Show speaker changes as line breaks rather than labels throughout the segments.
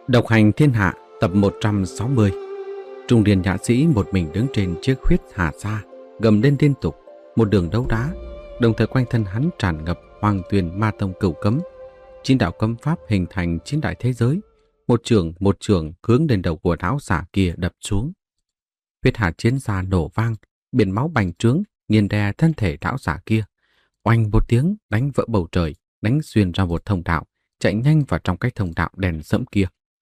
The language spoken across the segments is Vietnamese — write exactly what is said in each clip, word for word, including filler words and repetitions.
Độc hành thiên hạ tập một trăm sáu mươi. Trung niên nhã sĩ một mình đứng trên chiếc huyết hà sa, gầm lên liên tục, một đường đấu đá, đồng thời quanh thân hắn tràn ngập hoàng tuyền ma tông cửu cấm. Chín đạo cấm pháp hình thành chín đại thế giới, một trường một trường hướng lên đầu của lão giả kia đập xuống. Huyết hà chiến xa nổ vang, biển máu bành trướng, nghiền đè thân thể lão giả kia. Oanh một tiếng đánh vỡ bầu trời, đánh xuyên ra một thông đạo, chạy nhanh vào trong cái thông đạo đèn sẫm kia.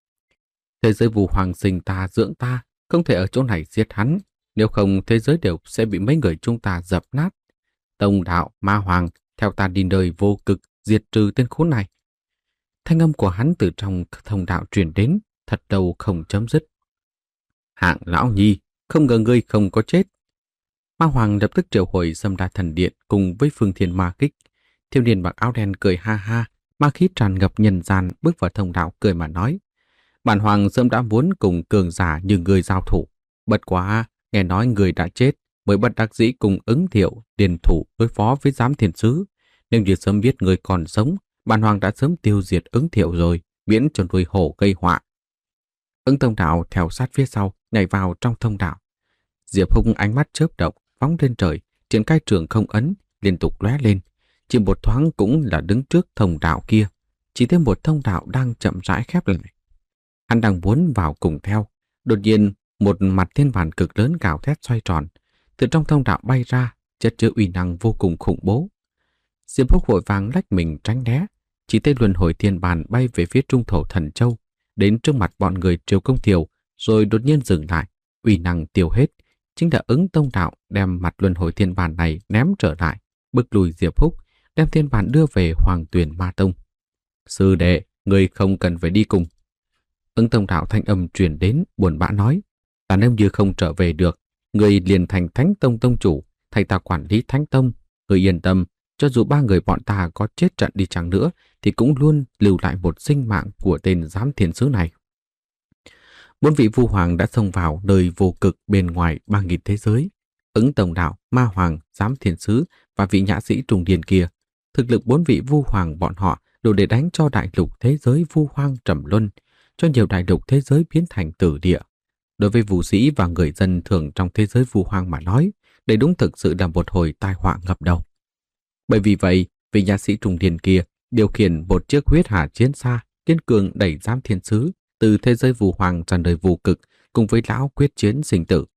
Thế giới Vu Hoàng sinh ta dưỡng ta, không thể ở chỗ này giết hắn, nếu không thế giới đều sẽ bị mấy người chúng ta dập nát. Tông đạo, ma hoàng, theo ta đi nơi vô cực, diệt trừ tên khốn này. Thanh âm của hắn từ trong thông đạo truyền đến, thật lâu không chấm dứt. Hạng lão nhi, không ngờ ngươi không có chết. Ma hoàng lập tức triệu hồi Sâm Đa Thần Điện cùng với Phương Thiên Ma Kích. Thiếu niên mặc áo đen cười ha ha, ma khí tràn ngập nhân gian bước vào thông đạo cười mà nói. Bản hoàng sớm đã muốn cùng cường giả như người giao thủ. Bất quá, nghe nói người đã chết, mới bất đắc dĩ cùng ứng thiệu, điền thủ đối phó với giám thiên sứ. Nếu như sớm biết người còn sống, bản hoàng đã sớm tiêu diệt ứng thiệu rồi, miễn cho nuôi hổ gây họa. Ứng thông đạo theo sát phía sau, nhảy vào trong thông đạo. Diệp Hùng ánh mắt chớp động, phóng lên trời, triển khai trường không ấn, liên tục lóe lên. Chỉ một thoáng cũng là đứng trước thông đạo kia, chỉ thêm một thông đạo đang chậm rãi khép lại. Hắn đang muốn vào cùng theo, đột nhiên một mặt thiên bản cực lớn gào thét xoay tròn, từ trong thông đạo bay ra, chất chứa uy năng vô cùng khủng bố. Diệp Húc vội vàng lách mình tránh né, chỉ thấy luân hồi thiên bản bay về phía trung thổ Thần Châu, đến trước mặt bọn người Triều Công Thiều, rồi đột nhiên dừng lại, uy năng tiêu hết, chính là ứng tông đạo đem mặt luân hồi thiên bản này ném trở lại, bức lùi Diệp Húc, đem thiên bản đưa về Hoàng Tuyền Ma Tông. Sư đệ, người không cần phải đi cùng. Ứng tông đạo thanh âm truyền đến, buồn bã nói, ta nếu như không trở về được, người liền thành Thánh Tông tông chủ, thay ta quản lý Thánh Tông. Người yên tâm, cho dù ba người bọn ta có chết trận đi chăng nữa, thì cũng luôn lưu lại một sinh mạng của tên giám thiên sứ này. Bốn vị Vu Hoàng đã xông vào nơi vô cực bên ngoài ba nghìn thế giới. Ứng tông đạo, ma hoàng, giám thiên sứ và vị nhã sĩ trùng điền kia. Thực lực bốn vị Vu Hoàng bọn họ đủ để đánh cho đại lục thế giới Vu Hoang trầm luân, cho nhiều đại lục thế giới biến thành tử địa. Đối với vũ sĩ và người dân thường trong thế giới Vu Hoang mà nói, đây đúng thực sự là một hồi tai họa ngập đầu. Bởi vì vậy, vị nhã sĩ trùng điền kia điều khiển một chiếc huyết hà chiến xa, kiên cường đẩy giám thiên sứ từ thế giới Vu Hoang ra nơi vô cực, cùng với lão quyết chiến sinh tử.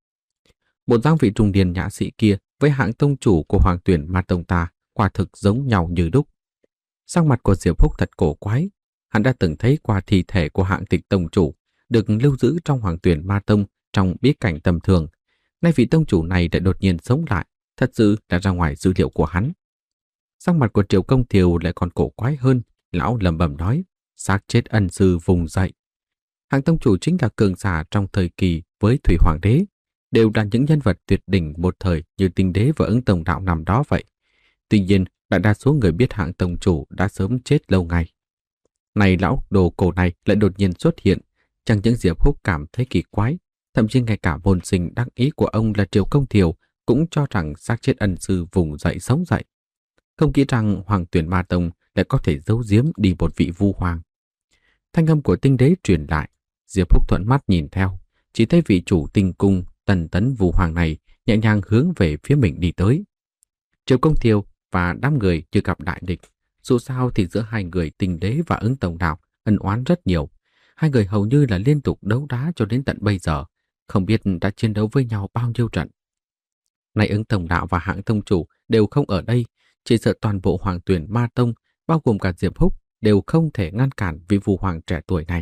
Một dáng vị trùng điền nhã sĩ kia với hạng tông chủ của Hoàng Tuyển Ma Tông ta quả thực giống nhau như đúc. Sắc mặt của Diệp Húc thật cổ quái. Hắn đã từng thấy qua thi thể của hạng tịch tông chủ được lưu giữ trong Hoàng Tuyển Ma Tông trong bí cảnh tầm thường. Nay vị tông chủ này lại đột nhiên sống lại, thật sự đã ra ngoài dữ liệu của hắn. Sắc mặt của Triều Công Thiều lại còn cổ quái hơn, lão lẩm bẩm nói, xác chết ân sư vùng dậy. Hạng tông chủ chính là cường giả trong thời kỳ với Thủy Hoàng đế, đều là những nhân vật tuyệt đỉnh một thời như Tinh Đế và Ứng Tông đạo năm đó vậy. Tuy nhiên, đại đa số người biết hạng tông chủ đã sớm chết lâu ngày. Này lão đồ cổ này lại đột nhiên xuất hiện, chẳng những Diệp Húc cảm thấy kỳ quái, thậm chí ngay cả môn sinh đắc ý của ông là Triều Công Thiều cũng cho rằng xác chết ân sư vùng dậy sống dậy. Không nghĩ rằng Hoàng Tuyển Ma Tông lại có thể giấu giếm đi một vị Vu Hoàng. Thanh âm của Tinh Đế truyền lại, Diệp Húc thuận mắt nhìn theo, chỉ thấy vị chủ Tinh Cung Tần Tấn Vu Hoàng này nhẹ nhàng hướng về phía mình đi tới. Triều Công Thiều và đám người chưa gặp đại địch. Dù sao thì giữa hai người Tinh Đế và Ứng Tông đạo ân oán rất nhiều. Hai người hầu như là liên tục đấu đá cho đến tận bây giờ, không biết đã chiến đấu với nhau bao nhiêu trận. Nay Ứng Tông đạo và hạng tông chủ đều không ở đây, chỉ sợ toàn bộ Hoàng Tuyển Ma Tông, bao gồm cả Diệp Húc, đều không thể ngăn cản vị Vu Hoàng trẻ tuổi này.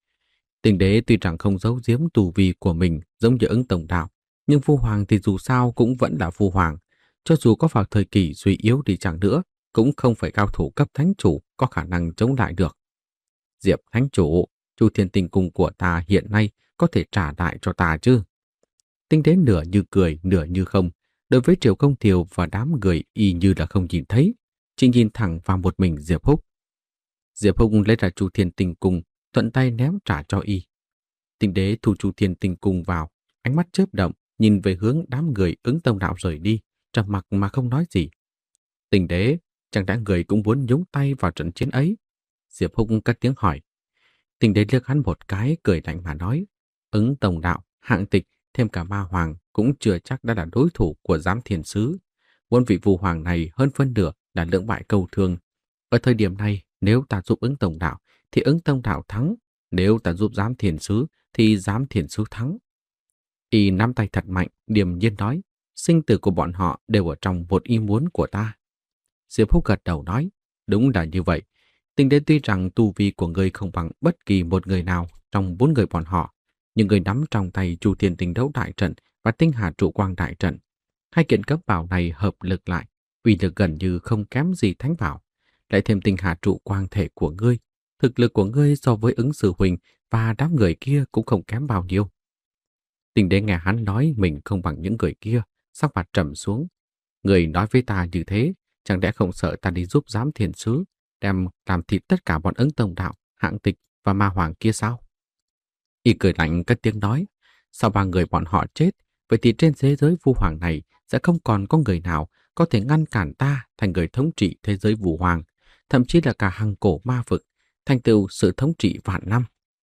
Tinh Đế tuy rằng không giấu giếm tù vi của mình giống như Ứng Tông đạo, nhưng Vu Hoàng thì dù sao cũng vẫn là Vu Hoàng, cho dù có vào thời kỳ suy yếu đi chẳng nữa, cũng không phải cao thủ cấp thánh chủ có khả năng chống lại được. Diệp thánh chủ, Chu Thiên Tinh Cung của ta hiện nay có thể trả lại cho ta chứ? Tinh Đế nửa như cười, nửa như không, đối với Triều Công Thiều và đám người y như là không nhìn thấy, chỉ nhìn thẳng vào một mình Diệp Húc. Diệp Húc lấy ra Chu Thiên Tinh Cung, thuận tay ném trả cho y. Tinh Đế thu Chu Thiên Tinh Cung vào, ánh mắt chớp động, nhìn về hướng đám người Ứng Tông đạo rời đi, trầm mặc mà không nói gì. Tinh Đế, chẳng lẽ người cũng muốn nhúng tay vào trận chiến ấy? Diệp Húc cất tiếng hỏi. Tinh đế liếc hắn một cái, cười lạnh mà nói, Ứng Tổng Đạo, Hạng Tịch, thêm cả Ma Hoàng cũng chưa chắc đã là đối thủ của giám thiền sứ. Bốn vị Vu Hoàng này hơn phân nửa là lưỡng bại câu thương. Ở thời điểm này, nếu ta giúp Ứng Tổng Đạo thì Ứng Tổng Đạo thắng, nếu ta giúp giám thiền sứ thì giám thiền sứ thắng. Y nắm tay thật mạnh, điềm nhiên nói, sinh tử của bọn họ đều ở trong một ý muốn của ta. Diệp Húc gật đầu nói, đúng là như vậy. Tinh đế tuy rằng tu vi của ngươi không bằng bất kỳ một người nào trong bốn người bọn họ, nhưng người nắm trong tay Chu Thiên Tinh Đấu Đại Trận và Tinh Hà Trụ Quang Đại Trận. Hai kiện cấp bảo này hợp lực lại, uy lực gần như không kém gì thánh bảo. Lại thêm Tinh Hà Trụ Quang thể của ngươi, thực lực của ngươi so với Ứng Sư Huynh và đám người kia cũng không kém bao nhiêu. Tinh đế nghe hắn nói mình không bằng những người kia, sắc mặt trầm xuống. Người nói với ta như thế, chẳng lẽ không sợ ta đi giúp giám thiền sứ, đem làm thịt tất cả bọn Ứng Tông Đạo, Hạng Tịch và Ma Hoàng kia sao? Y cười lạnh cất tiếng nói, sau ba người bọn họ chết, vậy thì trên thế giới Vu Hoàng này sẽ không còn có người nào có thể ngăn cản ta thành người thống trị thế giới Vu Hoàng, thậm chí là cả hằng cổ ma vực, thành tựu sự thống trị vạn năm.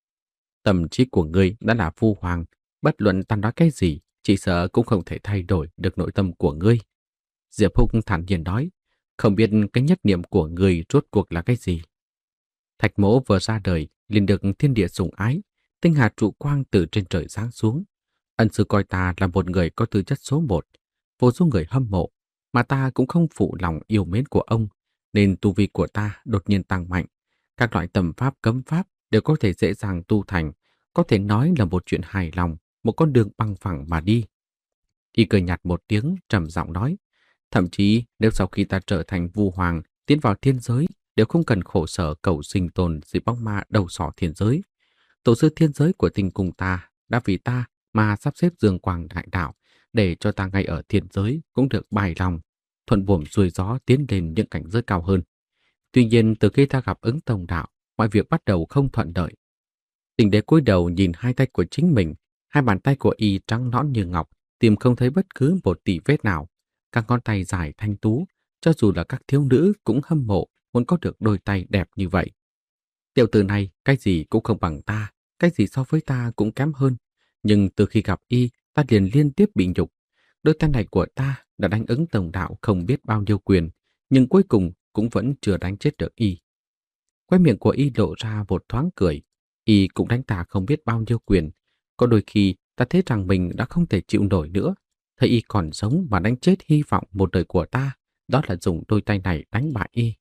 Tâm trí của ngươi đã là Vu Hoàng, bất luận ta nói cái gì, chỉ sợ cũng không thể thay đổi được nội tâm của ngươi. Diệp Húc thản nhiên nói, không biết cái nhất niệm của ngươi rốt cuộc là cái gì. Thạch Mỗ vừa ra đời liền được thiên địa sủng ái, Tinh Hà Trụ Quang từ trên trời giáng xuống. Ân sư coi ta là một người có tư chất số một, vô số người hâm mộ, mà ta cũng không phụ lòng yêu mến của ông, nên tu vi của ta đột nhiên tăng mạnh. Các loại tầm pháp cấm pháp đều có thể dễ dàng tu thành, có thể nói là một chuyện hài lòng, một con đường bằng phẳng mà đi. Y cười nhạt một tiếng, trầm giọng nói, thậm chí nếu sau khi ta trở thành Vu Hoàng, tiến vào thiên giới, đều không cần khổ sở cầu sinh tồn dưới bóng ma đầu sỏ thiên giới. Tổ sư thiên giới của Tinh Cung ta đã vì ta mà sắp xếp dương quang đại đạo, để cho ta ngay ở thiên giới cũng được bài lòng, thuận buồm xuôi gió tiến lên những cảnh giới cao hơn. Tuy nhiên từ khi ta gặp Ứng Tông Đạo, mọi việc bắt đầu không thuận lợi. Tinh đế cúi đầu nhìn hai tay của chính mình, hai bàn tay của y trắng nõn như ngọc, tìm không thấy bất cứ một tỉ vết nào. Các ngón tay dài thanh tú, cho dù là các thiếu nữ cũng hâm mộ muốn có được đôi tay đẹp như vậy. Tiểu tử này, cái gì cũng không bằng ta, cái gì so với ta cũng kém hơn. Nhưng từ khi gặp y, ta liền liên tiếp bị nhục. Đôi tay này của ta đã đánh Ứng Tông Đạo không biết bao nhiêu quyền, nhưng cuối cùng cũng vẫn chưa đánh chết được y. Quay miệng của y lộ ra một thoáng cười. Y cũng đánh ta không biết bao nhiêu quyền. Có đôi khi ta thấy rằng mình đã không thể chịu nổi nữa. Thấy y còn sống mà đánh chết hy vọng một đời của ta, đó là dùng đôi tay này đánh bại y.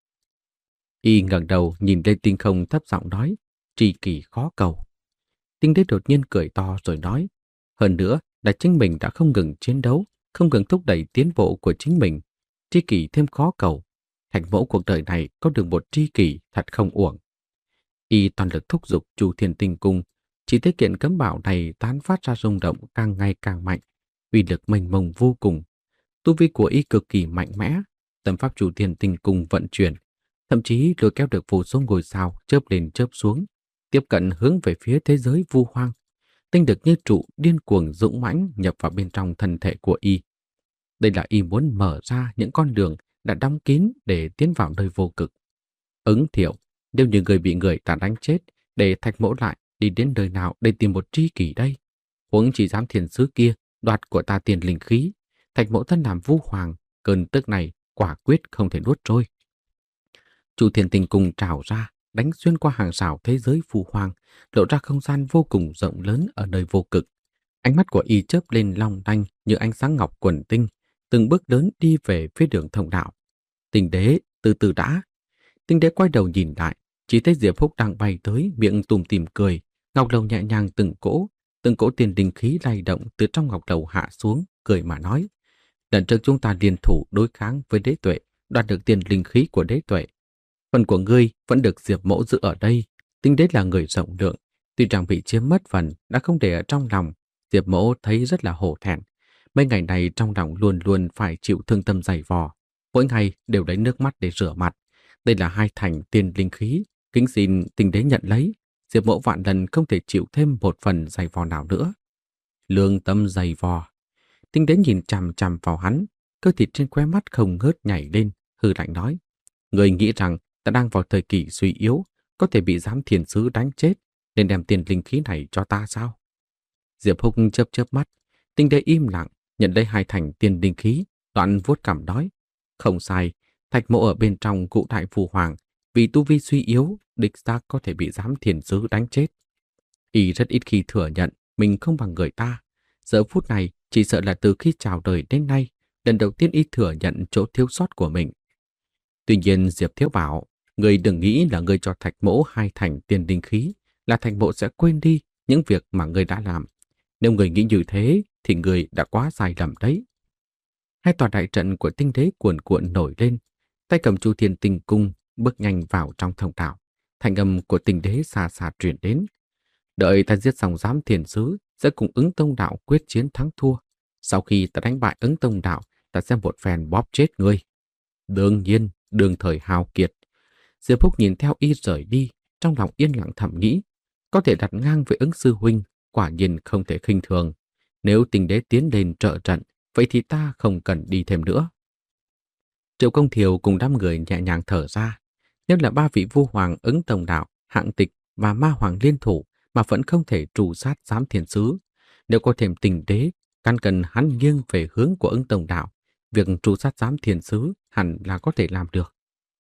Y ngẩng đầu nhìn lên tinh không thấp giọng nói, tri kỷ khó cầu. Tinh đế đột nhiên cười to rồi nói, hơn nữa là chính mình đã không ngừng chiến đấu, không ngừng thúc đẩy tiến bộ của chính mình. Tri kỷ thêm khó cầu. Thành mẫu cuộc đời này có được một tri kỷ thật không uổng. Y toàn lực thúc giục Chu Thiên Tinh Cung, chỉ thấy kiện cấm bảo này tán phát ra rung động càng ngày càng mạnh, uy lực mênh mông vô cùng. Tu vi của y cực kỳ mạnh mẽ, tâm pháp Chu Thiên Tinh Cung vận chuyển, thậm chí lôi kéo được vô số ngôi sao chớp lên chớp xuống, tiếp cận hướng về phía thế giới Vu Hoang. Tinh lực như trụ điên cuồng dũng mãnh nhập vào bên trong thân thể của y. Đây là y muốn mở ra những con đường đã đóng kín để tiến vào nơi vô cực. Ứng Thiệu, nếu như người bị người ta đánh chết, để Thạch Mỗ lại đi đến nơi nào để tìm một tri kỷ đây? Huống chỉ dám thiền sứ kia đoạt của ta tiền linh khí, Thạch Mỗ thân làm Vu Hoàng, cơn tức này quả quyết không thể nuốt trôi. Chu Thiên Tinh Cung trào ra, đánh xuyên qua hàng rào thế giới Vu Hoang, lộ ra không gian vô cùng rộng lớn ở nơi vô cực. Ánh mắt của y chớp lên long lanh như ánh sáng ngọc quần tinh, từng bước lớn đi về phía đường thông đạo. Tinh đế, từ từ đã. Tinh đế quay đầu nhìn lại, chỉ thấy Diệp Húc đang bay tới, miệng tùm tìm cười, ngọc lầu nhẹ nhàng từng cỗ, từng cỗ tiền linh khí lay động từ trong ngọc lầu hạ xuống, cười mà nói: lần trước chúng ta liên thủ đối kháng với đế tuệ, đoạt được tiền linh khí của đế tuệ. Phần của ngươi vẫn được Diệp Mỗ giữ ở đây. Tinh đế là người rộng lượng, tuy rằng bị chiếm mất phần đã không để ở trong lòng. Diệp Mỗ thấy rất là hổ thẹn. Mấy ngày này trong lòng luôn luôn phải chịu thương tâm dày vò, mỗi ngày đều lấy nước mắt để rửa mặt. Đây là hai thành tiền linh khí, kính xin tinh đế nhận lấy. Diệp Mỗ vạn lần không thể chịu thêm một phần dày vò nào nữa. Lương tâm dày vò. Tinh đế nhìn chằm chằm vào hắn, cơ thịt trên khóe mắt không ngớt nhảy lên, hừ lạnh nói: người nghĩ rằng ta đang vào thời kỳ suy yếu, có thể bị giám thiền sứ đánh chết, nên đem tiền linh khí này cho ta sao? Diệp Húc chớp chớp mắt, Tinh Đế im lặng, nhận lấy hai thành tiền linh khí, đoạn vuốt cằm nói. Không sai, thạch mộ ở bên trong cụ đại phù hoàng, vì tu vi suy yếu, đích xác có thể bị giám thiền sứ đánh chết. Y rất ít khi thừa nhận mình không bằng người ta. Giờ phút này chỉ sợ là từ khi chào đời đến nay, lần đầu tiên Y thừa nhận chỗ thiếu sót của mình. Tuy nhiên Diệp Thiếu bảo, người đừng nghĩ là người cho thạch mộ hai thành tiền linh khí, là thạch mộ sẽ quên đi những việc mà người đã làm. Nếu người nghĩ như thế, thì người đã quá sai lầm đấy. Hai tòa đại trận của Tinh Đế cuồn cuộn nổi lên, tay cầm Chu Thiên Tinh Cung bước nhanh vào trong thông đạo. Thanh âm của Tinh Đế xa xa truyền đến. Đợi ta giết xong giám thiền sứ, sẽ cùng ứng tông đạo quyết chiến thắng thua. Sau khi ta đánh bại ứng tông đạo, ta sẽ một phen bóp chết ngươi. Đương nhiên, đương thời hào kiệt. Diệp Húc nhìn theo Y rời đi, trong lòng yên lặng thầm nghĩ, có thể đặt ngang với ứng sư huynh, quả nhiên không thể khinh thường. Nếu Tinh Đế tiến lên trợ trận, vậy thì ta không cần đi thêm nữa. Triệu Công Thiều cùng đám người nhẹ nhàng thở ra. Nếu là ba vị vua hoàng ứng tông đạo, hạng tịch và ma hoàng liên thủ mà vẫn không thể trù sát giám thiền sứ, nếu có thêm Tinh Đế, căn cần hắn nghiêng về hướng của ứng tông đạo, việc trù sát giám thiền sứ hẳn là có thể làm được.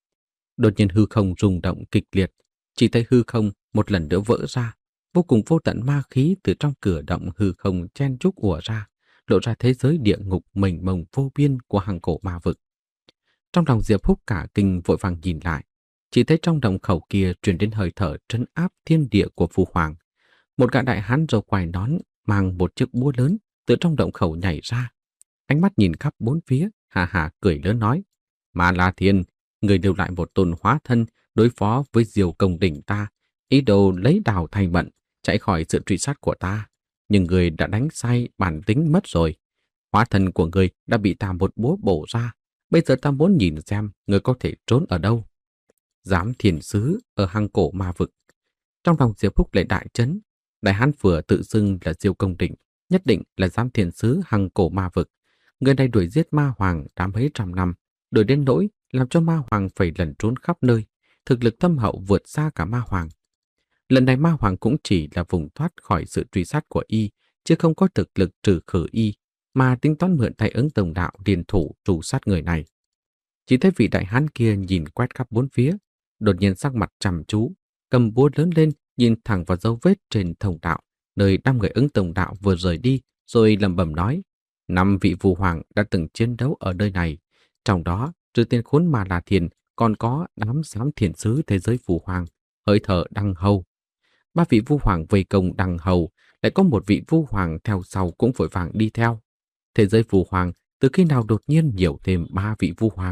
Đột nhiên hư không rung động kịch liệt, chỉ thấy hư không một lần nữa vỡ ra, vô cùng vô tận ma khí từ trong cửa động hư không chen chúc ùa ra, lộ ra thế giới địa ngục mênh mông vô biên của hàng cổ ma vực. Trong lòng Diệp Húc cả kinh vội vàng nhìn lại, chỉ thấy trong động khẩu kia truyền đến hơi thở trấn áp thiên địa của Phu Hoàng. Một gã đại hán râu quai nón mang một chiếc búa lớn từ trong động khẩu nhảy ra, ánh mắt nhìn khắp bốn phía, hà hà cười lớn nói: Ma La Thiên, người lưu lại một tôn hóa thân đối phó với Diều Công đỉnh ta, ý đồ lấy đào thay mận, chạy khỏi sự truy sát của ta. Nhưng người đã đánh sai bản tính mất rồi. Hóa thân của người đã bị ta một búa bổ ra. Bây giờ ta muốn nhìn xem người có thể trốn ở đâu. Giám thiền sứ ở hang cổ ma vực. Trong lòng Diệp Húc lại đại chấn. Đại hán vừa tự xưng là Diêu Công Đỉnh, nhất định là giám thiền sứ hang cổ ma vực. Người này đuổi giết ma hoàng đã mấy trăm năm, đuổi đến nỗi làm cho ma hoàng phải lẩn trốn khắp nơi. Thực lực thâm hậu vượt xa cả ma hoàng. Lần này ma hoàng cũng chỉ là vùng thoát khỏi sự truy sát của Y, chứ không có thực lực trừ khử Y, mà tính toán mượn tay ứng tông đạo liên thủ trù sát người này. Chỉ thấy vị đại hán kia nhìn quét khắp bốn phía, đột nhiên sắc mặt trầm chú, cầm búa lớn lên nhìn thẳng vào dấu vết trên thông đạo, nơi năm người ứng tông đạo vừa rời đi, rồi lẩm bẩm nói: năm vị vua hoàng đã từng chiến đấu ở nơi này, trong đó trừ tên khốn Ma La Thiên còn có đám giám thiền sứ thế giới phù hoàng, hơi thở Đăng Hầu. Ba vị vua hoàng vây công Đăng Hầu, lại có một vị vua hoàng theo sau cũng vội vàng đi theo. Thế giới phù hoàng từ khi nào đột nhiên nhiều thêm ba vị vua hoàng?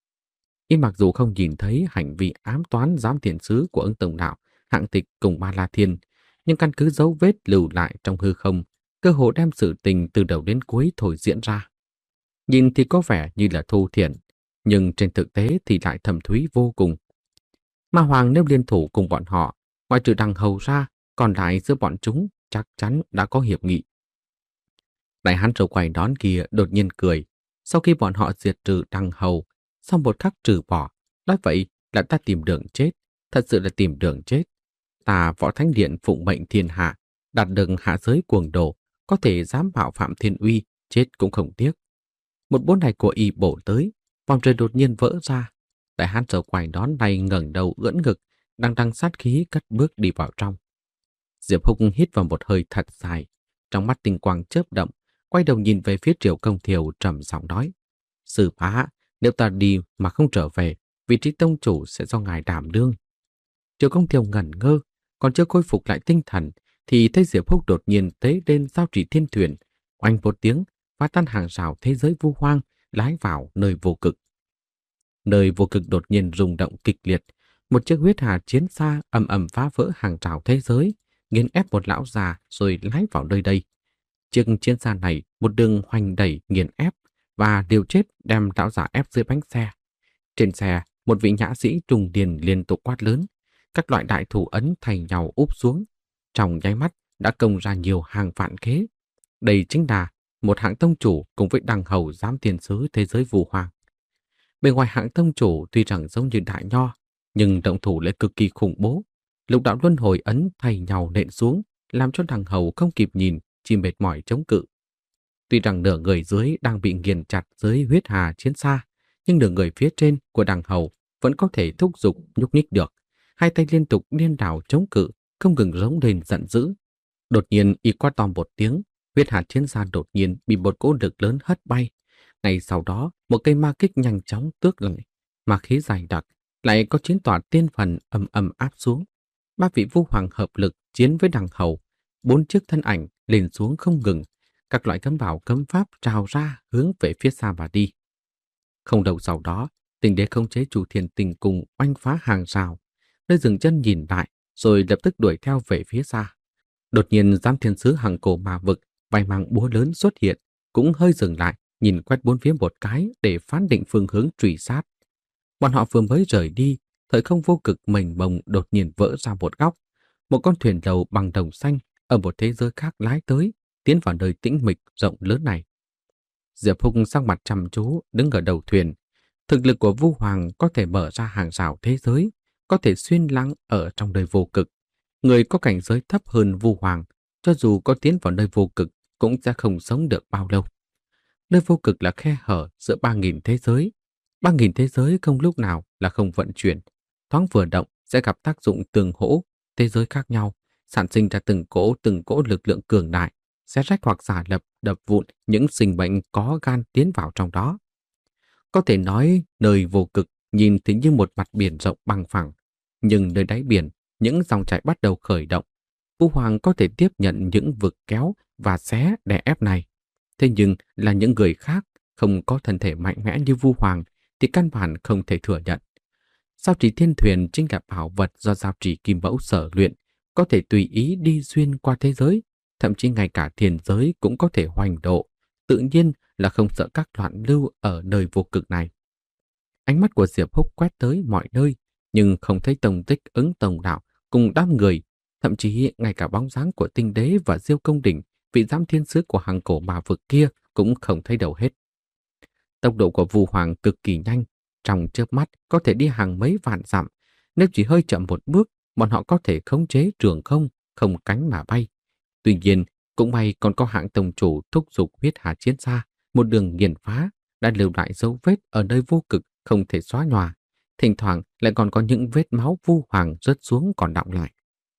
Y mặc dù không nhìn thấy hành vi ám toán giám thiền sứ của ứng tông đạo, hạng tịch cùng Ma La Thiên, nhưng căn cứ dấu vết lưu lại trong hư không, cơ hồ đem sự tình từ đầu đến cuối thổi diễn ra. Nhìn thì có vẻ như là thô thiển, nhưng trên thực tế thì lại thầm thúy vô cùng. Ma hoàng nếu liên thủ cùng bọn họ, ngoài trừ Đăng Hầu ra, còn lại giữa bọn chúng chắc chắn đã có hiệp nghị. Đại hán râu quai nón kia đột nhiên cười. Sau khi bọn họ diệt trừ Đăng Hầu, sau một khắc trừ bỏ, nói vậy là ta tìm đường chết, thật sự là tìm đường chết. Ta Võ Thánh Điện phụng mệnh thiên hạ, đạt được hạ giới cuồng đồ, có thể dám bạo phạm thiên uy, chết cũng không tiếc. Một búa này của Y bổ tới, vòng trời đột nhiên vỡ ra. Đại hán râu quai nón này ngẩng đầu ưỡn ngực, đang đằng sát khí cất bước đi vào trong. Diệp Húc hít vào một hơi thật dài, trong mắt tinh quang chớp động, quay đầu nhìn về phía Triệu Công Thiều trầm giọng nói: Sư bá, nếu ta đi mà không trở về, vị trí tông chủ sẽ do ngài đảm đương. Triệu Công Thiều ngẩn ngơ, còn chưa khôi phục lại tinh thần, thì thấy Diệp Húc đột nhiên tế lên giao chỉ thiên thuyền, oanh một tiếng, phá tan hàng rào thế giới vu hoang, lái vào nơi vô cực. Nơi vô cực đột nhiên rung động kịch liệt, một chiếc huyết hà chiến xa ầm ầm phá vỡ hàng rào thế giới, nghiền ép một lão già rồi lái vào nơi đây. Chiếc chiến xa này một đường hoành đẩy nghiền ép và liều chết đem lão già ép dưới bánh xe. Trên xe, một vị nhã sĩ trùng điền liên tục quát lớn, các loại đại thủ ấn thay nhau úp xuống. Trong nháy mắt đã công ra nhiều hàng vạn kế. Đây chính là một hạng tông chủ cùng với Đăng Hầu giám tiền sứ thế giới vu hoàng. Bên ngoài hạng tông chủ tuy rằng giống như đại nho, nhưng động thủ lại cực kỳ khủng bố. Lục đạo luân hồi ấn thay nhau nện xuống, làm cho đằng hầu không kịp nhìn, chỉ mệt mỏi chống cự. Tuy rằng nửa người dưới đang bị nghiền chặt dưới huyết hà chiến xa, nhưng nửa người phía trên của đằng hầu vẫn có thể thúc giục nhúc nhích được. Hai tay liên tục điên đảo chống cự, không ngừng rống lên giận dữ. Đột nhiên y quát to một tiếng, huyết hà chiến xa đột nhiên bị một cỗ lực lớn hất bay. Ngay sau đó, một cây ma kích nhanh chóng tước lại, ma khí dày đặc, lại có chiến tỏa tiên phần ầm ầm áp xuống. Ba vị vu hoàng hợp lực chiến với đằng hầu, bốn chiếc thân ảnh lên xuống không ngừng, các loại cấm bảo cấm pháp trào ra hướng về phía xa và đi. Không lâu sau đó, Tình Đế khống chế Chu Thiên Tinh Cung oanh phá hàng rào, nơi dừng chân nhìn lại, rồi lập tức đuổi theo về phía xa. Đột nhiên Giám Thiên Sứ Hằng Cổ Ma Vực vài mang búa lớn xuất hiện, cũng hơi dừng lại, nhìn quét bốn phía một cái để phán định phương hướng truy sát. Bọn họ vừa mới rời đi, thời không vô cực mênh mông đột nhiên vỡ ra một góc. Một con thuyền lầu bằng đồng xanh ở một thế giới khác lái tới, tiến vào nơi tĩnh mịch rộng lớn này. Diệp Hùng sắc mặt trầm chú đứng ở đầu thuyền. Thực lực của Vu Hoàng có thể mở ra hàng rào thế giới, có thể xuyên lắng ở trong nơi vô cực. Người có cảnh giới thấp hơn Vu Hoàng, cho dù có tiến vào nơi vô cực, cũng sẽ không sống được bao lâu. Nơi vô cực là khe hở giữa ba nghìn thế giới. ba nghìn thế giới không lúc nào là không vận chuyển. Thoáng vừa động sẽ gặp tác dụng tương hỗ, thế giới khác nhau, sản sinh ra từng cỗ từng cỗ lực lượng cường đại, xé rách hoặc giả lập, đập vụn những sinh mệnh có gan tiến vào trong đó. Có thể nói nơi vô cực nhìn thì như một mặt biển rộng bằng phẳng, nhưng nơi đáy biển, những dòng chảy bắt đầu khởi động. Vu Hoàng có thể tiếp nhận những vực kéo và xé đè ép này. Thế nhưng là những người khác không có thân thể mạnh mẽ như Vu Hoàng thì căn bản không thể thừa nhận. Giao Trì Thiên Thuyền chính là bảo vật do Giao Trì Kim Mẫu sở luyện, có thể tùy ý đi xuyên qua thế giới, thậm chí ngay cả thiên giới cũng có thể hoành độ, tự nhiên là không sợ các loạn lưu ở nơi vô cực này. Ánh mắt của Diệp Húc quét tới mọi nơi, nhưng không thấy tông tích Ứng Tông Đạo cùng đám người, thậm chí ngay cả bóng dáng của Tinh Đế và Diêu Công Đỉnh, vị giám thiên sứ của Hằng Cổ Ma Vực kia cũng không thấy đâu hết. Tốc độ của Vu Hoàng cực kỳ nhanh, trong chớp mắt có thể đi hàng mấy vạn dặm. Nếu chỉ hơi chậm một bước, bọn họ có thể khống chế trường không, không cánh mà bay. Tuy nhiên, cũng may còn có hạng tông chủ thúc giục huyết hà chiến xa, một đường nghiền phá, đã lưu lại dấu vết ở nơi vô cực không thể xóa nhòa. Thỉnh thoảng lại còn có những vết máu Vu Hoàng rớt xuống còn đọng lại.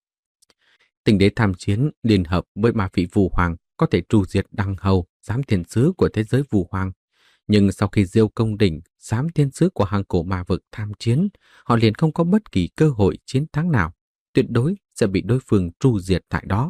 Tình Đế tham chiến liên hợp với ma vị Vu Hoàng có thể tru diệt đăng hầu, giám thiên sứ của thế giới Vu Hoàng. Nhưng sau khi Diêu Công Đỉnh, giám thiên sứ của Hằng Cổ Ma Vực tham chiến, họ liền không có bất kỳ cơ hội chiến thắng nào, tuyệt đối sẽ bị đối phương tru diệt tại đó.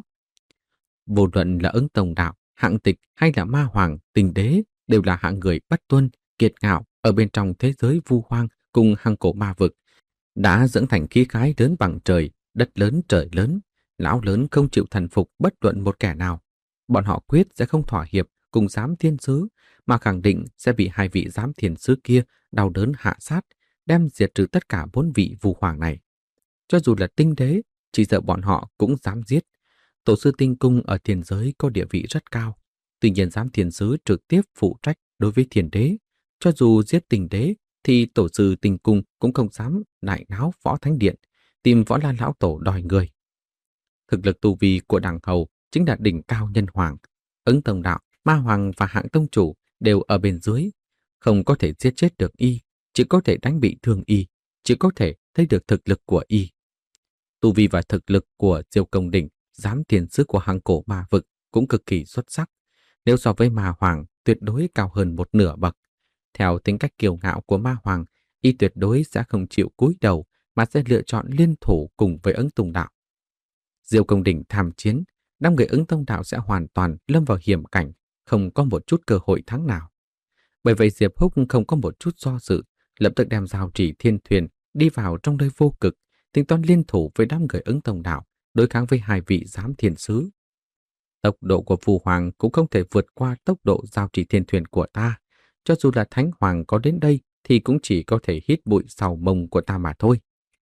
Vô luận là Ứng Tông Đạo, Hạng Tịch hay là Ma Hoàng, Tình Đế đều là hạng người bất tuân, kiệt ngạo ở bên trong thế giới Vu Hoang cùng Hằng Cổ Ma Vực, đã dưỡng thành khí khái lớn bằng trời, đất lớn trời lớn, lão lớn không chịu thần phục bất luận một kẻ nào. Bọn họ quyết sẽ không thỏa hiệp cùng giám thiên sứ, mà khẳng định sẽ bị hai vị giám thiên sứ kia đau đớn hạ sát, đem diệt trừ tất cả bốn vị Vu Hoàng này. Cho dù là Tinh Đế, chỉ sợ bọn họ cũng dám giết. Tổ sư Tinh Cung ở thiên giới có địa vị rất cao. Tuy nhiên giám thiên sứ trực tiếp phụ trách đối với Thiên Đế. Cho dù giết Tinh Đế, thì tổ sư Tinh Cung cũng không dám đại náo Võ Thánh Điện, tìm Võ Lan Lão Tổ đòi người. Thực lực tu vi của đằng hầu chính là đỉnh cao nhân hoàng. Ứng Tông Đạo, Ma Hoàng và Hạng Tông Chủ đều ở bên dưới. Không có thể giết chết được y, chỉ có thể đánh bị thương y, chỉ có thể thấy được thực lực của y. Tu vi và thực lực của Diêu Công Đỉnh, giám thiên sứ của Hằng Cổ Ma Vực cũng cực kỳ xuất sắc. Nếu so với Ma Hoàng, tuyệt đối cao hơn một nửa bậc. Theo tính cách kiêu ngạo của Ma Hoàng, y tuyệt đối sẽ không chịu cúi đầu mà sẽ lựa chọn liên thủ cùng với Ứng Tông Đạo. Diêu Công Đỉnh tham chiến, đám người Ứng Tông Đạo sẽ hoàn toàn lâm vào hiểm cảnh, không có một chút cơ hội thắng nào. Bởi vậy Diệp Húc không có một chút do dự, lập tức đem Giao Trì Thiên Thuyền đi vào trong nơi vô cực, tính toán liên thủ với đám người Ứng Tông Đạo, đối kháng với hai vị giám thiên sứ. Tốc độ của Vu Hoàng cũng không thể vượt qua tốc độ Giao Trì Thiên Thuyền của ta. Cho dù là Thánh Hoàng có đến đây thì cũng chỉ có thể hít bụi sau mông của ta mà thôi.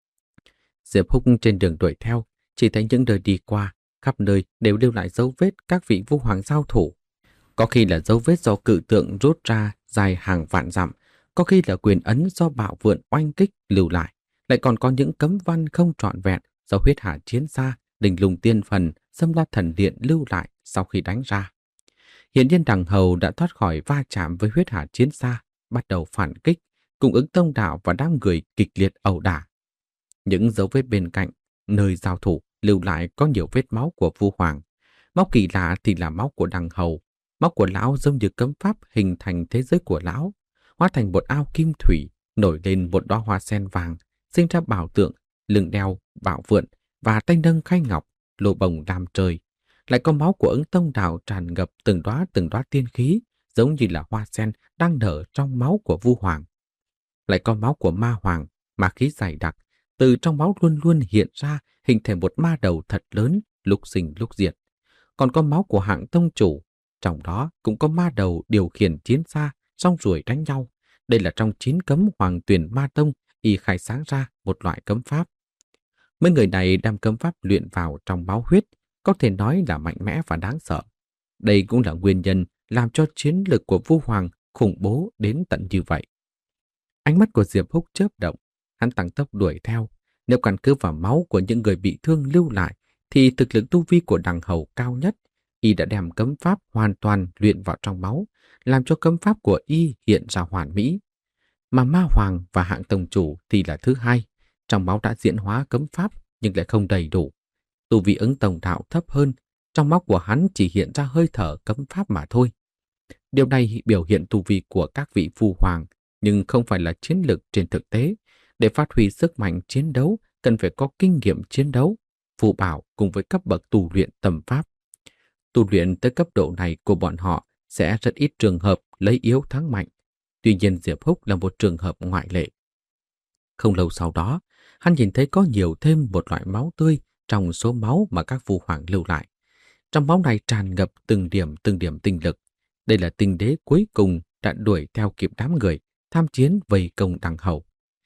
Diệp Húc trên đường đuổi theo, chỉ thấy những nơi đi qua, khắp nơi đều lưu lại dấu vết các vị Vu Hoàng giao thủ. Có khi là dấu vết do cự tượng rút ra dài hàng vạn dặm, có khi là quyền ấn do bạo vượn oanh kích lưu lại, lại còn có những cấm văn không trọn vẹn do huyết hà chiến xa, đình lùng tiên phần, xâm la thần điện lưu lại sau khi đánh ra. Hiện nhiên đằng hầu đã thoát khỏi va chạm với huyết hà chiến xa, bắt đầu phản kích, cùng ứng tông đạo và đám người kịch liệt ẩu đả. Những dấu vết bên cạnh, nơi giao thủ lưu lại có nhiều vết máu của Vu Hoàng. Máu kỳ lạ thì là máu của đằng hầu. Máu của lão giống như cấm pháp hình thành thế giới của lão, hóa thành một ao kim thủy, nổi lên một đóa hoa sen vàng, sinh ra bảo tượng, lưng đeo, bảo vượn và tay nâng khay ngọc, lô bồng làm trời. Lại có máu của ứng tông đạo tràn ngập từng đóa từng đóa tiên khí, giống như là hoa sen đang nở trong máu của Vu Hoàng. Lại có máu của ma hoàng, ma khí dày đặc, từ trong máu luôn luôn hiện ra hình thành một ma đầu thật lớn, lúc sinh lúc diệt. Còn có máu của hạng tông chủ, trong đó cũng có ma đầu điều khiển chiến xa, song ruồi đánh nhau. Đây là trong chín cấm Hoàng Tuyền Ma Tông y khai sáng ra một loại cấm pháp. Mấy người này đem cấm pháp luyện vào trong máu huyết, có thể nói là mạnh mẽ và đáng sợ. Đây cũng là nguyên nhân làm cho chiến lực của Vu Hoàng khủng bố đến tận như vậy. Ánh mắt của Diệp Húc chớp động, hắn tăng tốc đuổi theo. Nếu căn cứ vào máu của những người bị thương lưu lại, thì thực lực tu vi của đằng hầu cao nhất. Y đã đem cấm pháp hoàn toàn luyện vào trong máu, làm cho cấm pháp của Y hiện ra hoàn mỹ. Mà ma hoàng và hạng tông chủ thì là thứ hai. Trong máu đã diễn hóa cấm pháp nhưng lại không đầy đủ. Tu vi ứng tông đạo thấp hơn, trong máu của hắn chỉ hiện ra hơi thở cấm pháp mà thôi. Điều này biểu hiện tu vi của các vị Vu Hoàng, nhưng không phải là chiến lực trên thực tế. Để phát huy sức mạnh chiến đấu, cần phải có kinh nghiệm chiến đấu, phù bảo cùng với cấp bậc tu luyện tầm pháp. Tu luyện tới cấp độ này của bọn họ sẽ rất ít trường hợp lấy yếu thắng mạnh. Tuy nhiên Diệp Húc là một trường hợp ngoại lệ. Không lâu sau đó, hắn nhìn thấy có nhiều thêm một loại máu tươi trong số máu mà các Vu Hoàng lưu lại. Trong máu này tràn ngập từng điểm từng điểm tinh lực. Đây là tinh đế cuối cùng đã đuổi theo kịp đám người tham chiến vây công đằng hầu.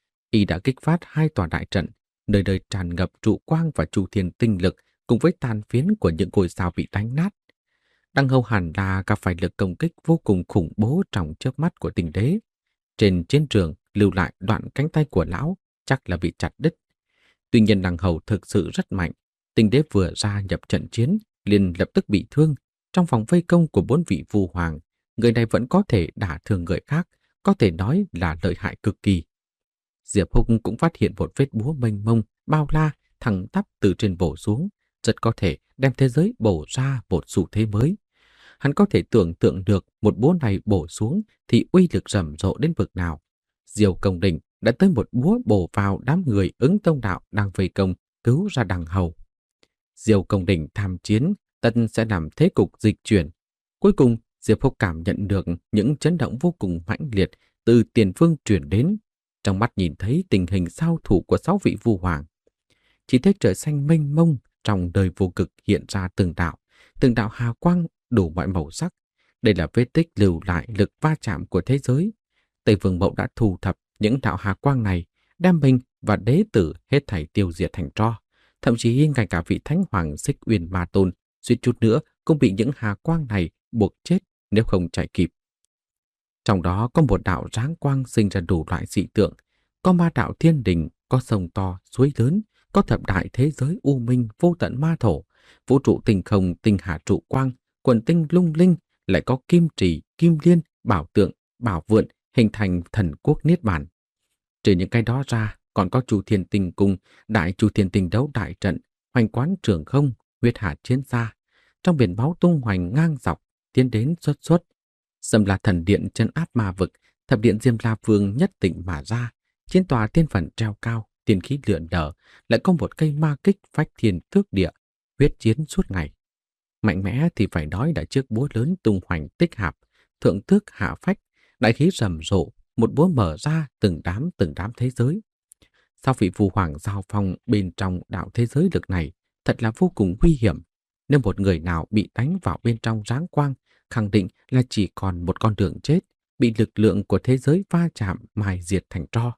Y đã kích phát hai tòa đại trận, nơi nơi tràn ngập trụ quang và trụ thiên tinh lực cùng với tàn phiến của những ngôi sao bị đánh nát. Đằng hầu hẳn là gặp phải lực công kích vô cùng khủng bố trong chớp mắt của tinh đế. Trên chiến trường lưu lại đoạn cánh tay của lão chắc là bị chặt đứt. Tuy nhiên đằng hầu thực sự rất mạnh. Tinh đế vừa ra nhập trận chiến liền lập tức bị thương. Trong vòng vây công của bốn vị Vu Hoàng, người này vẫn có thể đả thương người khác, có thể nói là lợi hại cực kỳ. Diệp Húc cũng phát hiện một vết búa mênh mông, bao la, thẳng tắp từ trên bổ xuống, rất có thể đem thế giới bổ ra một xu thế mới. Hắn có thể tưởng tượng được một búa này bổ xuống thì uy lực rầm rộ đến vực nào. Diêu Công Đình đã tới một búa bổ vào đám người ứng tông đạo đang vây công cứu ra đằng hầu. Diêu Công Đình tham chiến, tất sẽ làm thế cục dịch chuyển. Cuối cùng, Diệp Húc cảm nhận được những chấn động vô cùng mãnh liệt từ tiền phương truyền đến. Trong mắt nhìn thấy tình hình giao thủ của sáu vị Vu Hoàng. Chỉ thấy trời xanh mênh mông trong đời vô cực hiện ra từng đạo, từng đạo hào quang đủ mọi màu sắc. Đây là vết tích lưu lại lực va chạm của thế giới. Tây Vương Mậu đã thu thập những đạo hào quang này, đem mình và đế tử hết thảy tiêu diệt thành tro. Thậm chí ngay cả vị Thánh Hoàng Xích Uyên Ma Tôn suýt chút nữa cũng bị những hào quang này buộc chết nếu không chạy kịp. Trong đó có một đạo ráng quang sinh ra đủ loại dị tượng, có ma đạo thiên đình, có sông to, suối lớn, có thập đại thế giới u minh vô tận ma thổ, vũ trụ tinh không, tinh hà trụ quang, quần tinh lung linh, lại có kim trì, kim liên, bảo tượng, bảo vượn hình thành thần quốc niết bàn. Trừ những cái đó ra, còn có Chu Thiên Tinh Cung, Đại Chu Thiên Tinh Đấu đại trận, Hoành Quán Trường Không, Huyết Hà Chiến Xa, trong biển máu tung hoành ngang dọc, tiến đến xuất xuất. Xâm La Thần Điện trấn áp ma vực, Thập Điện Diêm La Vương nhất tỉnh mà ra, trên tòa tiên phần treo cao, tiên khí lượn lờ, lại có một cây ma kích phách thiên tước địa, huyết chiến suốt ngày. Mạnh mẽ thì phải nói là chiếc búa lớn tung hoành tích hạp, thượng tước hạ phách, đại khí rầm rộ, một búa mở ra từng đám từng đám thế giới. Sau vị Vu Hoàng giao phong bên trong đạo thế giới lực này, thật là vô cùng nguy hiểm. Nếu một người nào bị đánh vào bên trong ráng quang, khẳng định là chỉ còn một con đường chết, bị lực lượng của thế giới va chạm mài diệt thành tro.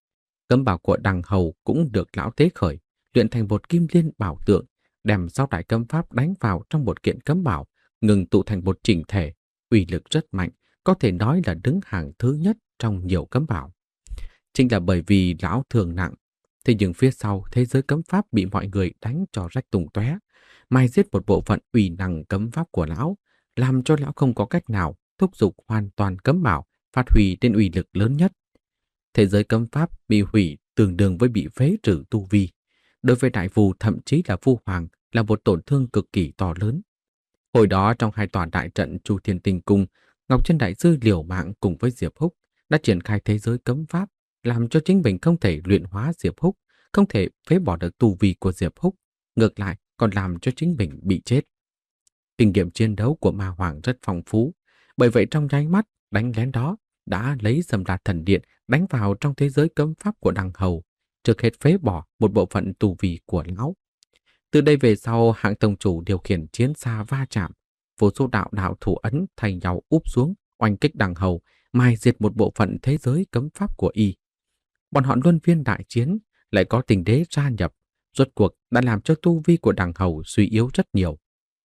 Cấm bảo của đằng hầu cũng được lão tế khởi, luyện thành một kim liên bảo tượng, đem sáu đại cấm pháp đánh vào trong một kiện cấm bảo, ngừng tụ thành một chỉnh thể, uy lực rất mạnh, có thể nói là đứng hàng thứ nhất trong nhiều cấm bảo. Chính là bởi vì lão thường nặng, Thế nhưng phía sau thế giới cấm pháp bị mọi người đánh cho rách tung tóe, mai giết một bộ phận uy năng cấm pháp của lão, làm cho lão không có cách nào thúc giục hoàn toàn cấm bảo phát huy đến uy lực lớn nhất. Thế giới cấm pháp bị hủy tương đương với bị phế trừ tu vi. Đối với đại phù thậm chí là Vu Hoàng là một tổn thương cực kỳ to lớn. Hồi đó trong hai tòa đại trận Chu Thiên Tinh Cung, Ngọc Chân Đại Sư liều mạng cùng với Diệp Húc đã triển khai thế giới cấm pháp, làm cho chính mình không thể luyện hóa Diệp Húc, không thể phế bỏ được tu vi của Diệp Húc, ngược lại còn làm cho chính mình bị chết. Kinh nghiệm chiến đấu của Ma Hoàng rất phong phú, bởi vậy trong nháy mắt đánh lén đó đã lấy Dâm La Thần Điện đánh vào trong thế giới cấm pháp của Đằng Hầu, trước hết phế bỏ một bộ phận tu vi của lão. Từ đây về sau, hạng tông chủ điều khiển chiến xa va chạm, vô số đạo đạo thủ ấn thay nhau úp xuống, oanh kích Đằng Hầu, mai diệt một bộ phận thế giới cấm pháp của y. Bọn họ luân phiên đại chiến, lại có tình đế gia nhập, rốt cuộc đã làm cho tu vi của Đằng Hầu suy yếu rất nhiều.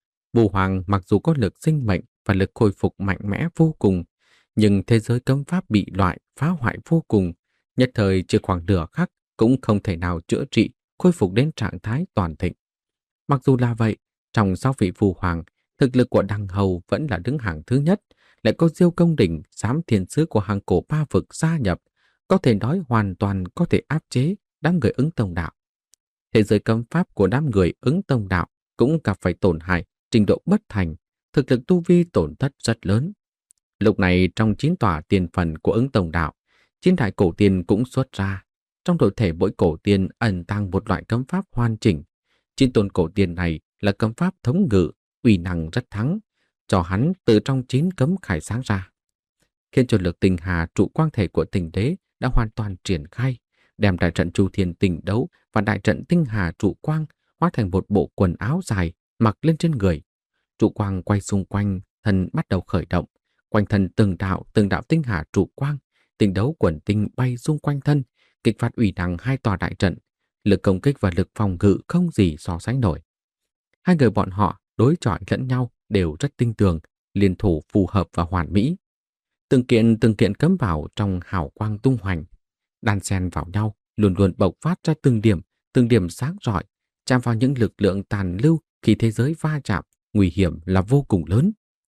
Vu Hoàng mặc dù có lực sinh mệnh và lực khôi phục mạnh mẽ vô cùng, nhưng thế giới cấm pháp bị loại phá hoại vô cùng, nhất thời chưa khoảng nửa khắc cũng không thể nào chữa trị, khôi phục đến trạng thái toàn thịnh. Mặc dù là vậy, trong sáu vị Vu Hoàng, thực lực của Đằng Hầu vẫn là đứng hàng thứ nhất, lại có Diêu Công Đình, giám thiên sứ của hàng cổ ba vực gia nhập, có thể nói hoàn toàn có thể áp chế đám người ứng tông đạo. Thế giới cấm pháp của đám người ứng tông đạo cũng gặp phải tổn hại, trình độ bất thành, thực lực tu vi tổn thất rất lớn. Lúc này trong chín tòa tiền phần của ứng tông đạo, chín đại cổ tiên cũng xuất ra. Trong đội thể mỗi cổ tiên ẩn tàng một loại cấm pháp hoàn chỉnh. Chín tôn cổ tiên này là cấm pháp thống ngự, uy năng rất thắng, cho hắn từ trong chín cấm khải sáng ra. Khiến cho lực tinh hà trụ quang thể của tình đế đã hoàn toàn triển khai, đem đại trận Chu Thiên Tình Đấu và đại trận tinh hà trụ quang hóa thành một bộ quần áo dài mặc lên trên người. Trụ quang quay xung quanh, thân bắt đầu khởi động, quanh thân từng đạo từng đạo tinh hà trụ quang, tình đấu quần tinh bay xung quanh thân, kích phát ủy năng hai tòa đại trận, lực công kích và lực phòng ngự không gì so sánh nổi. Hai người bọn họ đối chọi lẫn nhau đều rất tinh tường, liên thủ phù hợp và hoàn mỹ. Từng kiện từng kiện cấm bảo trong hào quang tung hoành, đan xen vào nhau, luôn luôn bộc phát ra từng điểm, từng điểm sáng rọi, chạm vào những lực lượng tàn lưu khi thế giới va chạm, nguy hiểm là vô cùng lớn.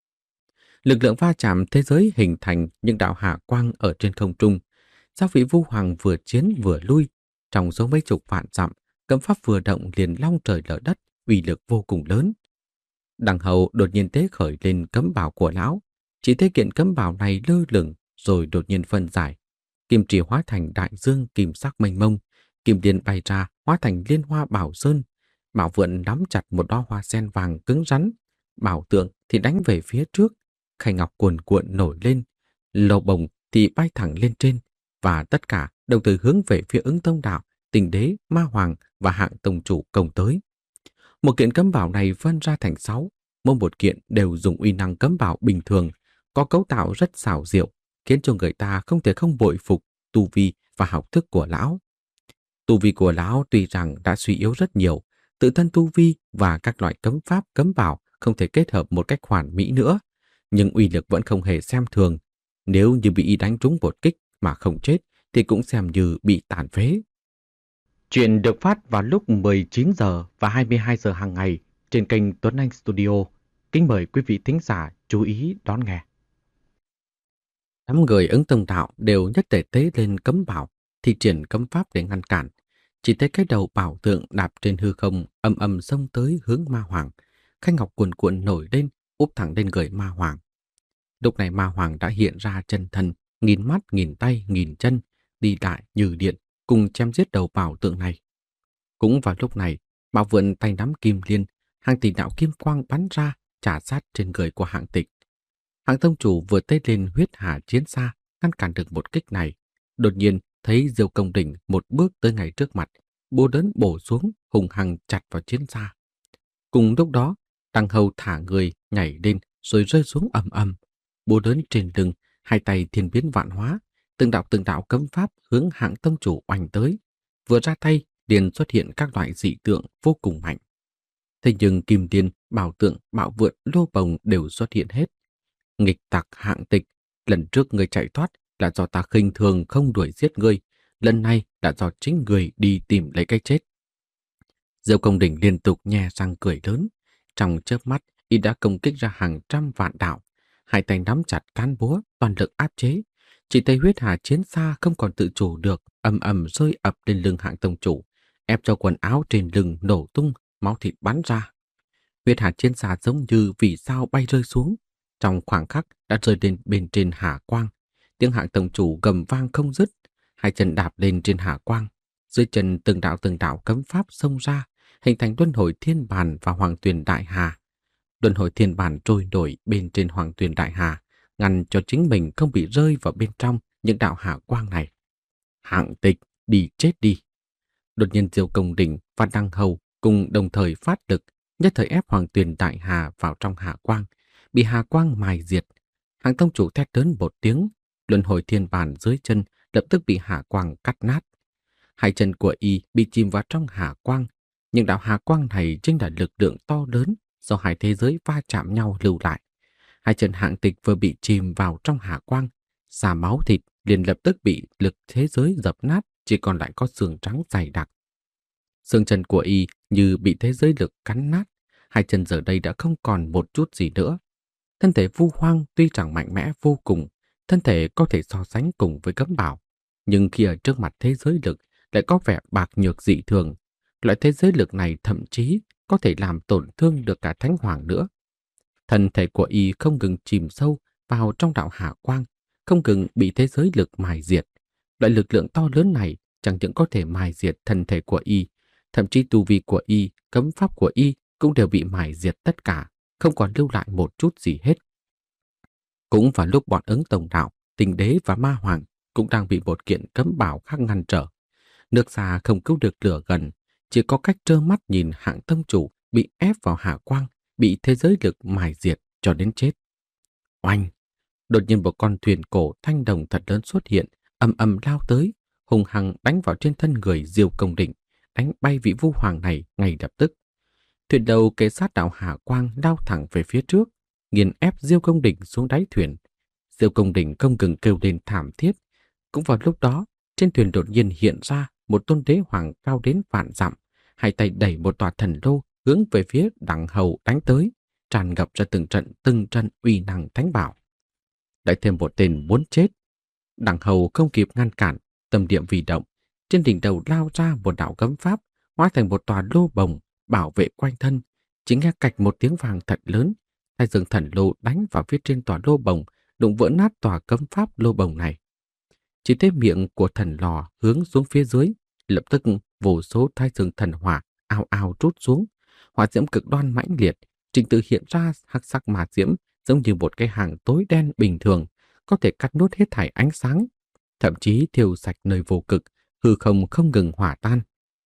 Lực lượng va chạm thế giới hình thành những đạo hạ quang ở trên không trung. Sáu vị Vu Hoàng vừa chiến vừa lui, trong số mấy chục vạn dặm, cấm pháp vừa động liền long trời lở đất, uy lực vô cùng lớn. Đằng Hầu đột nhiên tế khởi lên cấm bảo của lão, chỉ thấy kiện cấm bảo này lơ lửng rồi đột nhiên phân giải, kim chỉ hóa thành đại dương kim sắc mênh mông, kim điên bay ra hóa thành liên hoa bảo sơn, bảo vượn nắm chặt một đóa hoa sen vàng cứng rắn, bảo tượng thì đánh về phía trước, khay ngọc cuồn cuộn nổi lên, lầu bồng thì bay thẳng lên trên, và tất cả đồng thời hướng về phía ứng tông đạo, tình đế, ma hoàng và hạng tông chủ công tới. Một kiện cấm bảo này phân ra thành sáu, mỗi một kiện đều dùng uy năng cấm bảo bình thường, có cấu tạo rất xảo diệu, khiến cho người ta không thể không bội phục tu vi và học thức của lão. Tu vi của lão tuy rằng đã suy yếu rất nhiều, tự thân tu vi và các loại cấm pháp cấm bảo không thể kết hợp một cách hoàn mỹ nữa, nhưng uy lực vẫn không hề xem thường. Nếu như bị y đánh trúng một kích mà không chết thì cũng xem như bị tàn phế. Chuyện được phát vào lúc mười chín giờ và hai mươi hai giờ hàng ngày trên kênh Tuấn Anh Studio. Kính mời quý vị thính giả chú ý đón nghe. Đám người ứng tông đạo đều nhất tề tế lên cấm bảo, thi triển cấm pháp để ngăn cản. Chỉ thấy cái đầu bảo tượng đạp trên hư không âm âm xông tới hướng ma hoàng. Khay ngọc cuồn cuộn nổi lên, úp thẳng lên người ma hoàng. Lúc này ma hoàng đã hiện ra chân thân, nghìn mắt, nghìn tay, nghìn chân, đi đại như điện, cùng chém giết đầu bảo tượng này. Cũng vào lúc này, bảo vượn tay nắm kim liên, hàng tỷ đạo kim quang bắn ra, trả sát trên người của hạng tịch. Hạng tông chủ vừa tê lên huyết hà chiến xa, ngăn cản được một kích này. Đột nhiên thấy Diêu Công Đình một bước tới ngay trước mặt, búa lớn bổ xuống, hùng hăng chặt vào chiến xa. Cùng lúc đó, Đằng Hầu thả người nhảy lên rồi rơi xuống ầm ầm. Búa lớn trên lưng, hai tay thiên biến vạn hóa, từng đạo từng đạo cấm pháp hướng hạng tông chủ oanh tới. Vừa ra tay, liền xuất hiện các loại dị tượng vô cùng mạnh. Thế nhưng kim điên, bảo tượng, bạo vượn, lô bồng đều xuất hiện hết. Nghịch tặc hạng tịch, lần trước ngươi chạy thoát là do ta khinh thường không đuổi giết ngươi, lần này đã do chính người đi tìm lấy cái chết. Diêu Công Đình liên tục nhe răng cười lớn. Trong chớp mắt, y đã công kích ra hàng trăm vạn đạo. Hai tay nắm chặt cán búa, toàn lực áp chế. Chỉ thấy huyết hà chiến xa không còn tự chủ được, ầm ầm rơi ập lên lưng Hạng tông chủ, ép cho quần áo trên lưng nổ tung, máu thịt bắn ra. Huyết hà chiến xa giống như vì sao bay rơi xuống, trong khoảng khắc đã rơi đến bên trên hà quang. Tiếng Hạng tông chủ gầm vang không dứt, hai chân đạp lên trên hà quang, dưới chân từng đạo từng đạo cấm pháp xông ra, hình thành luân hồi thiên bàn và hoàng tuyền đại hà. Luân hồi thiên bàn trôi nổi bên trên hoàng tuyền đại hà, ngăn cho chính mình không bị rơi vào bên trong những đạo hà quang này. Hạng Tịch, đi chết đi! Đột nhiên Diêu Công Đình và Đăng Hầu cùng đồng thời phát lực, nhất thời ép hoàng tuyền đại hà vào trong hà quang, bị hà quang mài diệt. Hạng tông chủ thét lớn một tiếng, luân hồi thiên bàn dưới chân lập tức bị hà quang cắt nát. Hai chân của y bị chìm vào trong hà quang, nhưng đạo hà quang này chính là lực lượng to lớn do hai thế giới va chạm nhau lưu lại. Hai chân Hạng Tịch vừa bị chìm vào trong hà quang, xà máu thịt liền lập tức bị lực thế giới dập nát, chỉ còn lại có xương trắng dày đặc. Xương chân của y như bị thế giới lực cắn nát, hai chân giờ đây đã không còn một chút gì nữa. Thân thể Vu Hoang tuy chẳng mạnh mẽ vô cùng, thân thể có thể so sánh cùng với Cấm Bảo, nhưng khi ở trước mặt thế giới lực lại có vẻ bạc nhược dị thường. Loại thế giới lực này thậm chí có thể làm tổn thương được cả Thánh Hoàng nữa. Thân thể của y không ngừng chìm sâu vào trong đạo hà quang, không ngừng bị thế giới lực mài diệt. Loại lực lượng to lớn này chẳng những có thể mài diệt thân thể của y, thậm chí tu vi của y, cấm pháp của y cũng đều bị mài diệt tất cả, không còn lưu lại một chút gì hết. Cũng vào lúc bọn Ứng Tổng Đạo, Tình Đế và Ma Hoàng cũng đang bị một kiện cấm bảo khác ngăn trở. Nước xa không cứu được lửa gần, chỉ có cách trơ mắt nhìn Hạng tông chủ bị ép vào hà quang, bị thế giới lực mài diệt cho đến chết. Oanh! Đột nhiên một con thuyền cổ thanh đồng thật lớn xuất hiện, ầm ầm lao tới, hùng hăng đánh vào trên thân người Diêu Công Đình, đánh bay vị Vu Hoàng này ngay lập tức. Thuyền đầu kề sát đạo hà quang lao thẳng về phía trước, nghiền ép Diêu Công Đình xuống đáy thuyền. Diêu Công Đình không ngừng kêu lên thảm thiết. Cũng vào lúc đó, trên thuyền đột nhiên hiện ra một tôn đế hoàng cao đến vạn dặm, hai tay đẩy một tòa thần lô hướng về phía Đặng Hầu đánh tới, tràn ngập ra từng trận từng trận uy năng thánh bảo. Lại thêm một tên muốn chết. Đặng Hầu không kịp ngăn cản, tâm niệm vì động, trên đỉnh đầu lao ra một đạo cấm pháp, hóa thành một tòa lô bồng bảo vệ quanh thân. Chỉ nghe cạch một tiếng vàng thật lớn, Thái Dương thần lô đánh vào phía trên tòa lô bồng, đụng vỡ nát tòa cấm pháp lô bồng này. Chỉ thấy miệng của thần lò hướng xuống phía dưới, lập tức vô số Thái Dương thần hỏa ào ào trút xuống, hỏa diễm cực đoan mãnh liệt, trình tự hiện ra hắc sắc mà diễm giống như một cái hàng tối đen bình thường, có thể cắt nuốt hết thảy ánh sáng, thậm chí thiêu sạch nơi vô cực, hư không không ngừng hỏa tan.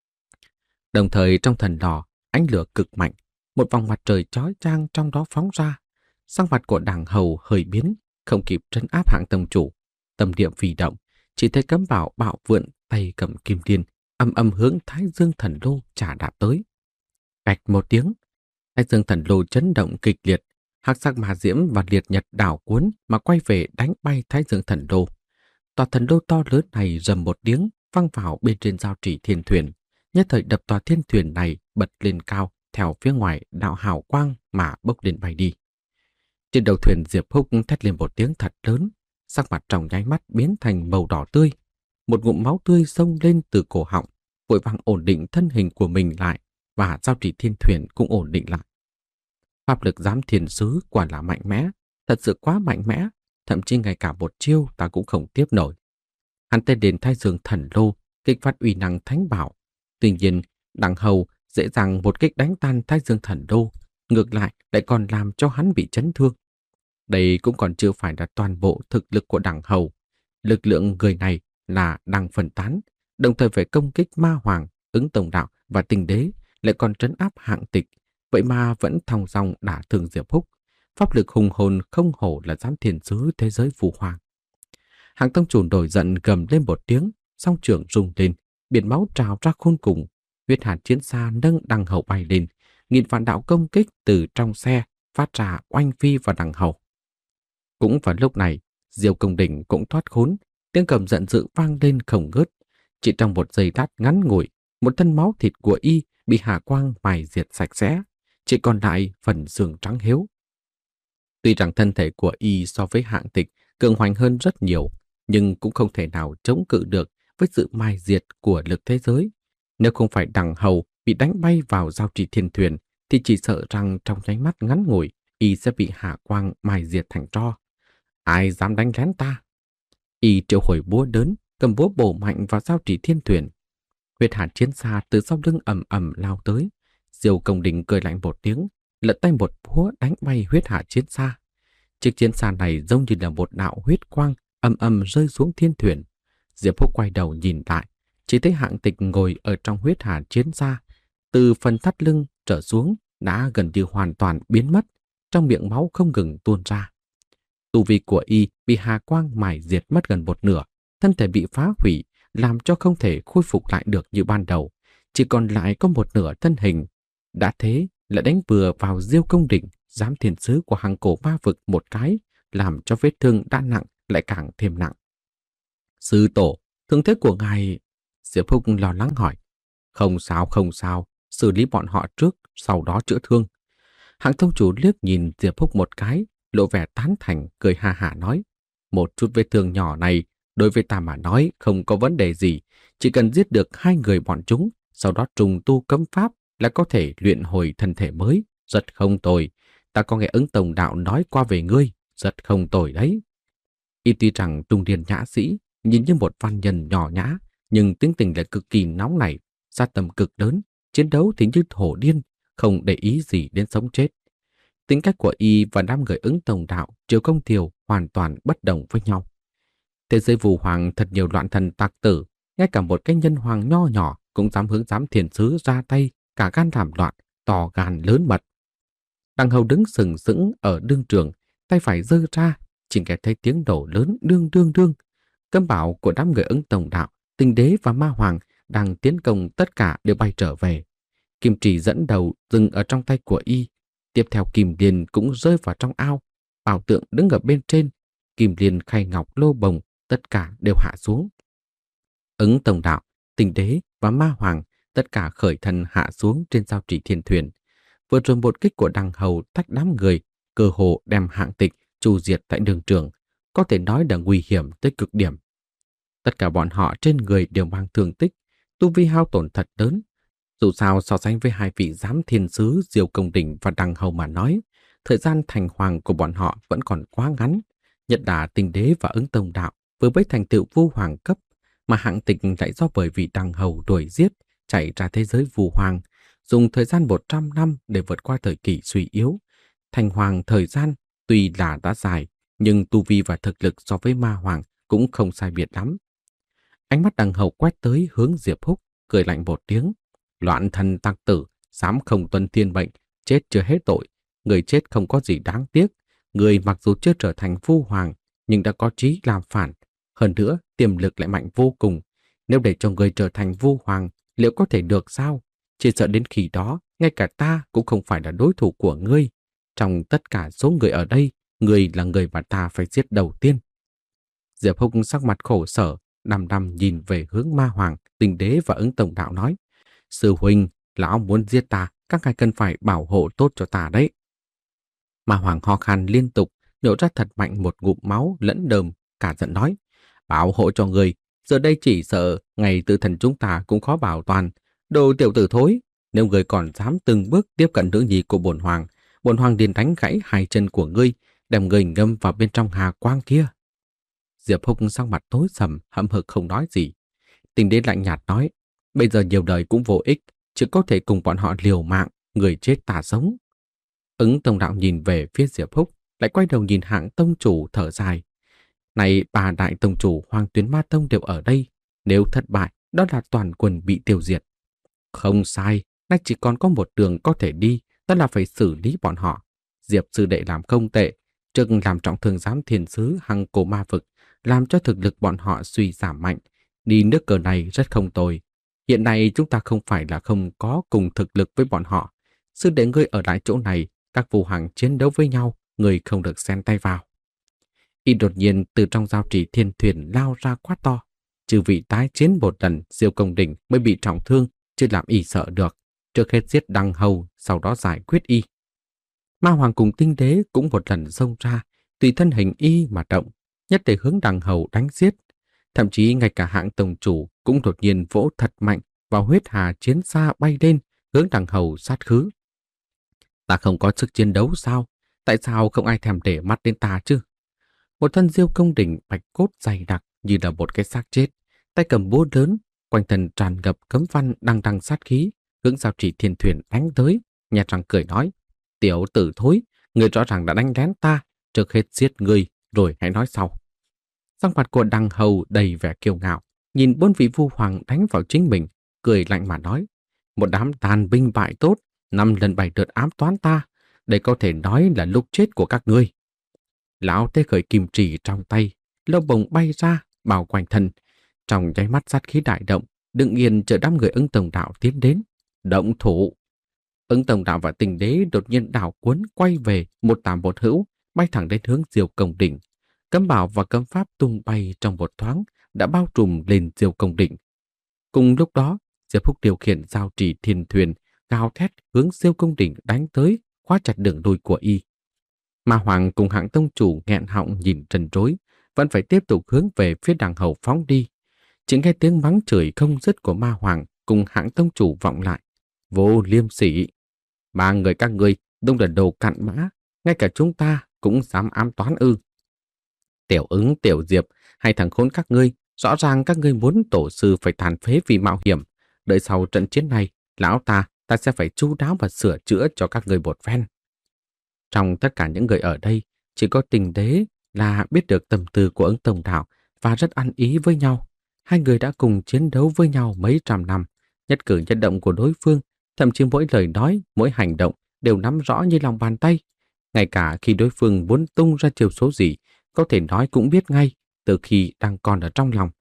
Đồng thời trong thần lò, ánh lửa cực mạnh, một vòng mặt trời chói chang trong đó phóng ra. Sắc mặt của Đặng Hầu hơi biến, không kịp trấn áp Hạng tông chủ, tâm niệm phi động, chỉ thấy cấm bảo bạo vượn tay cầm kim liên, âm âm hướng Thái Dương thần lô trả đạp tới. Bạch một tiếng, Thái Dương thần lô chấn động kịch liệt, hắc sắc ma diễm và liệt nhật đảo cuốn mà quay về đánh bay Thái Dương thần lô. Tòa thần lô to lớn này rầm một tiếng văng vào bên trên giao trì thiên thuyền, nhất thời đập tòa thiên thuyền này bật lên cao theo phía ngoài đạo hào quang mà bốc lên bay đi. Trên đầu thuyền Diệp Húc thét lên một tiếng thật lớn, sắc mặt trong nháy mắt biến thành màu đỏ tươi. Một ngụm máu tươi xông lên từ cổ họng, vội vàng ổn định thân hình của mình lại và giao trì thiên thuyền cũng ổn định lại. Pháp lực giám thiên sứ quả là mạnh mẽ, thật sự quá mạnh mẽ, thậm chí ngay cả một chiêu ta cũng không tiếp nổi. Hắn tên đến Thái Dương thần lô, kích phát uy năng thánh bảo. Tuy nhiên, Đặng Hầu dễ dàng một kích đánh tan Thái Dương thần lô, ngược lại lại còn làm cho hắn bị chấn thương. Đây cũng còn chưa phải là toàn bộ thực lực của Đặng Hầu. Lực lượng người này là đang phân tán, đồng thời phải công kích Ma Hoàng, Ứng Tổng Đạo và Tình Đế, lại còn trấn áp Hạng Tịch, vậy mà vẫn thong dong đả thương Diệp Húc. Pháp lực hùng hồn không hổ là giám thiên sứ thế giới Vu Hoàng. Hạng tông chủ nổi giận gầm lên một tiếng, song trưởng rung lên, biển máu trào ra khôn cùng. Huyết hàn chiến xa nâng Đặng Hầu bay lên, nghìn vạn đạo công kích từ trong xe phát ra oanh phi vào Đặng Hầu. Cũng vào lúc này, Diêu Công Đình cũng thoát khốn, tiếng gầm giận dữ vang lên không ngớt. Chỉ trong một giây lát ngắn ngủi, một thân máu thịt của y bị Hà Quang mài diệt sạch sẽ, chỉ còn lại phần xương trắng hiếu. Tuy rằng thân thể của y so với Hạng Tịch cường hoành hơn rất nhiều, nhưng cũng không thể nào chống cự được với sự mai diệt của lực thế giới. Nếu không phải Đằng Hầu bị đánh bay vào giao trì thiên thuyền, thì chỉ sợ rằng trong nháy mắt ngắn ngủi, y sẽ bị Hà Quang mai diệt thành tro. Ai dám đánh lén ta? Y triệu hồi búa đớn, cầm búa bổ mạnh vào giao trì thiên thuyền. Huyết hạt chiến xa từ sau lưng ầm ầm lao tới. Diêu Công Đình cười lạnh một tiếng, lật tay một búa đánh bay huyết hạt chiến xa. Chiếc chiến xa này giống như là một đạo huyết quang ầm ầm rơi xuống thiên thuyền. Diệp Húc quay đầu nhìn lại, chỉ thấy Hạng Tịch ngồi ở trong huyết hạt chiến xa, từ phần thắt lưng trở xuống đã gần như hoàn toàn biến mất, trong miệng máu không ngừng tuôn ra. Tu vi của y bị Hà Quang mài diệt mất gần một nửa, thân thể bị phá hủy, làm cho không thể khôi phục lại được như ban đầu, chỉ còn lại có một nửa thân hình. Đã thế lại đánh vừa vào Diêu Công Đình, giám thiên sứ của Hằng Cổ Ma Vực một cái, làm cho vết thương đã nặng lại càng thêm nặng. Sư tổ, thương thế của ngài... Diệp Húc lo lắng hỏi. Không sao, không sao, xử lý bọn họ trước, sau đó chữa thương. Hạng tông chủ liếc nhìn Diệp Húc một cái, lộ vẻ tán thành, cười ha hả nói. Một chút vết thương nhỏ này, đối với ta mà nói không có vấn đề gì, chỉ cần giết được hai người bọn chúng, sau đó trùng tu cấm pháp là có thể luyện hồi thân thể mới, rất không tồi. Ta có nghe ứng tổng đạo nói qua về ngươi, rất không tồi đấy. Y tuy rằng trung niên nhã sĩ, nhìn như một văn nhân nhỏ nhã, nhưng tính tình lại cực kỳ nóng nảy, gia tâm cực lớn, chiến đấu thì như hổ điên, không để ý gì đến sống chết. Tính cách của y và đám người ứng tổng đạo, Triều Công Thiều hoàn toàn bất đồng với nhau. Thế giới Vũ Hoàng thật nhiều loạn thần tặc tử, ngay cả một cái nhân hoàng nho nhỏ cũng dám hướng giám thiền sứ ra tay, cả gan làm loạn, to gan lớn mật. Đằng Hầu đứng sừng sững ở đương trường, tay phải giơ ra, chỉ nghe thấy tiếng nổ lớn đương đương đương. Cấm bảo của đám người ứng tổng đạo, Tinh Đế và Ma Hoàng đang tiến công tất cả đều bay trở về. Kim chỉ dẫn đầu dừng ở trong tay của y. Tiếp theo Kim Liên cũng rơi vào trong ao. Bảo tượng đứng ở bên trên. Kim Liên, khay ngọc, lô bồng, tất cả đều hạ xuống. Ứng tổng đạo, Tinh Đế và Ma Hoàng tất cả khởi thân hạ xuống trên giao trì thiên thuyền. Vừa rồi một kích của Đằng Hầu tách đám người, cơ hồ đem Hạng Tịch tru diệt tại đường trường, có thể nói là nguy hiểm tới cực điểm. Tất cả bọn họ trên người đều mang thương tích, tu vi hao tổn thật lớn. Dù sao so sánh với hai vị giám thiên sứ Diêu Công Đình và Đằng Hầu mà nói, thời gian thành hoàng của bọn họ vẫn còn quá ngắn. Nhất là Tinh Đế và Ứng Tông Đạo vừa mới thành tựu Vu Hoàng cấp, mà Hạng Tịch lại do bởi vì Đằng Hầu đuổi giết, chạy ra thế giới Vu Hoàng, dùng thời gian một trăm năm để vượt qua thời kỳ suy yếu. Thành hoàng thời gian tuy là đã dài, nhưng tu vi và thực lực so với Ma Hoàng cũng không sai biệt lắm. Ánh mắt Đằng Hầu quét tới hướng Diệp Húc, cười lạnh một tiếng. Loạn thần tặc tử, dám không tuân thiên mệnh, chết chưa hết tội. Người chết không có gì đáng tiếc. Người mặc dù chưa trở thành Vu Hoàng, nhưng đã có trí làm phản. Hơn nữa, tiềm lực lại mạnh vô cùng. Nếu để cho người trở thành Vu Hoàng, liệu có thể được sao? Chỉ sợ đến khi đó, ngay cả ta cũng không phải là đối thủ của ngươi. Trong tất cả số người ở đây, ngươi là người mà ta phải giết đầu tiên. Diệp Húc sắc mặt khổ sở, đăm đăm nhìn về hướng Ma Hoàng, Tinh Đế và Ứng Tổng Đạo nói. Sư huynh, lão muốn giết ta, các ngài cần phải bảo hộ tốt cho ta đấy. Ma Hoàng ho khan liên tục, nhổ ra thật mạnh một ngụm máu lẫn đờm, cả giận nói. Bảo hộ cho người, giờ đây chỉ sợ ngày tự thần chúng ta cũng khó bảo toàn. Đồ tiểu tử thối, nếu người còn dám từng bước tiếp cận nữ nhi của bổn hoàng, bổn hoàng liền đánh gãy hai chân của ngươi, đem người ngâm vào bên trong hà quang kia. Diệp Húc sắc mặt tối sầm, hậm hực không nói gì. Tinh Đế lạnh nhạt nói, bây giờ nhiều đời cũng vô ích, chỉ có thể cùng bọn họ liều mạng, người chết ta sống. Ứng Tông Đạo nhìn về phía Diệp Húc, lại quay đầu nhìn Hạng tông chủ thở dài. Này, bà đại tông chủ Hoàng Tuyến Ma Tông đều ở đây, nếu thất bại, đó là toàn quân bị tiêu diệt. Không sai, nay chỉ còn có một đường có thể đi, đó là phải xử lý bọn họ. Diệp sư đệ làm không tệ, trước làm trọng thương giám thiên sứ Hằng Cổ Ma Vực, làm cho thực lực bọn họ suy giảm mạnh, đi nước cờ này rất không tồi. Hiện nay chúng ta không phải là không có cùng thực lực với bọn họ. Sư đệ ngươi ở lại chỗ này, các Vu Hoàng chiến đấu với nhau, người không được xen tay vào. Y đột nhiên từ trong giao trì thiên thuyền lao ra quát to. Trừ vị tái chiến một lần, Diêu Công Đình mới bị trọng thương, chứ làm y sợ được. Trước hết giết Đăng Hầu, sau đó giải quyết y. Ma Hoàng cùng Tinh Đế cũng một lần xông ra, tùy thân hình y mà động, nhất để hướng Đăng Hầu đánh giết. Thậm chí ngay cả hạng tổng chủ cũng đột nhiên vỗ thật mạnh vào huyết hà chiến xa bay lên, hướng Đăng Hầu sát khứ. Ta không có sức chiến đấu sao? Tại sao không ai thèm để mắt đến ta chứ? Một thân Diêu Công Đình bạch cốt dày đặc như là một cái xác chết, tay cầm búa lớn, quanh thân tràn ngập cấm văn đằng đằng sát khí, hướng Giao Chỉ Thiên Thuyền đánh tới, nhà răng cười nói: "Tiểu tử thối, người rõ ràng đã đánh lén ta, trước hết giết người rồi hãy nói sau." Sắc mặt của Đăng Hầu đầy vẻ kiêu ngạo, nhìn bốn vị vu hoàng đánh vào chính mình, cười lạnh mà nói: "Một đám tàn binh bại tốt, năm lần bảy lượt ám toán ta, đây có thể nói là lúc chết của các ngươi." Lão tê khởi kim chỉ trong tay, lâu bồng bay ra, bao quanh thân. Trong nháy mắt sát khí đại động, đừng yên chờ đám người Ứng Tổng Đạo tiến đến. Động thủ! Ứng Tổng Đạo và Tình Đế đột nhiên đảo cuốn quay về một tà một hữu, bay thẳng đến hướng Diêu Công Đình. Cấm bảo và cấm pháp tung bay trong một thoáng đã bao trùm lên Diêu Công Đình. Cùng lúc đó, Diệp Phúc điều khiển Giao Trì Thiên Thuyền, gào thét hướng Diêu Công Đình đánh tới, khóa chặt đường đuôi của y. Ma Hoàng cùng hạng tông chủ nghẹn họng nhìn trần trối, vẫn phải tiếp tục hướng về phía Đằng Hầu phóng đi. Chỉ nghe tiếng mắng chửi không dứt của Ma Hoàng cùng hạng tông chủ vọng lại: "Vô liêm sỉ! Ba người các ngươi đúng là đồ cặn bã, ngay cả chúng ta cũng dám ám toán ư? Tiểu Ứng, Tiểu Diệp, hay thằng khốn các ngươi, rõ ràng các ngươi muốn tổ sư phải tàn phế vì mạo hiểm. Đợi sau trận chiến này, lão ta, ta sẽ phải chu đáo và sửa chữa cho các ngươi một phen." Trong tất cả những người ở đây, chỉ có Tình Đế là biết được tâm tư của Ứng Tổng Đạo và rất ăn ý với nhau. Hai người đã cùng chiến đấu với nhau mấy trăm năm, nhất cử nhất động của đối phương, thậm chí mỗi lời nói, mỗi hành động đều nắm rõ như lòng bàn tay. Ngay cả khi đối phương muốn tung ra chiêu số gì, có thể nói cũng biết ngay từ khi đang còn ở trong lòng.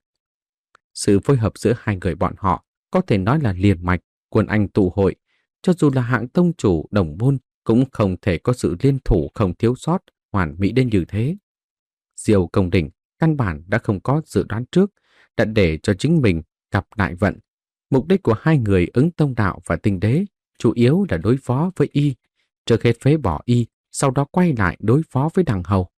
Sự phối hợp giữa hai người bọn họ có thể nói là liền mạch, quân anh tụ hội. Cho dù là hạng tông chủ đồng môn cũng không thể có sự liên thủ không thiếu sót, hoàn mỹ đến như thế. Diêu Công Đình căn bản đã không có dự đoán trước, đã để cho chính mình gặp đại vận. Mục đích của hai người Ứng Tông Đạo và Tình Đế chủ yếu là đối phó với y, trước hết phế bỏ y, sau đó quay lại đối phó với Đằng Hầu.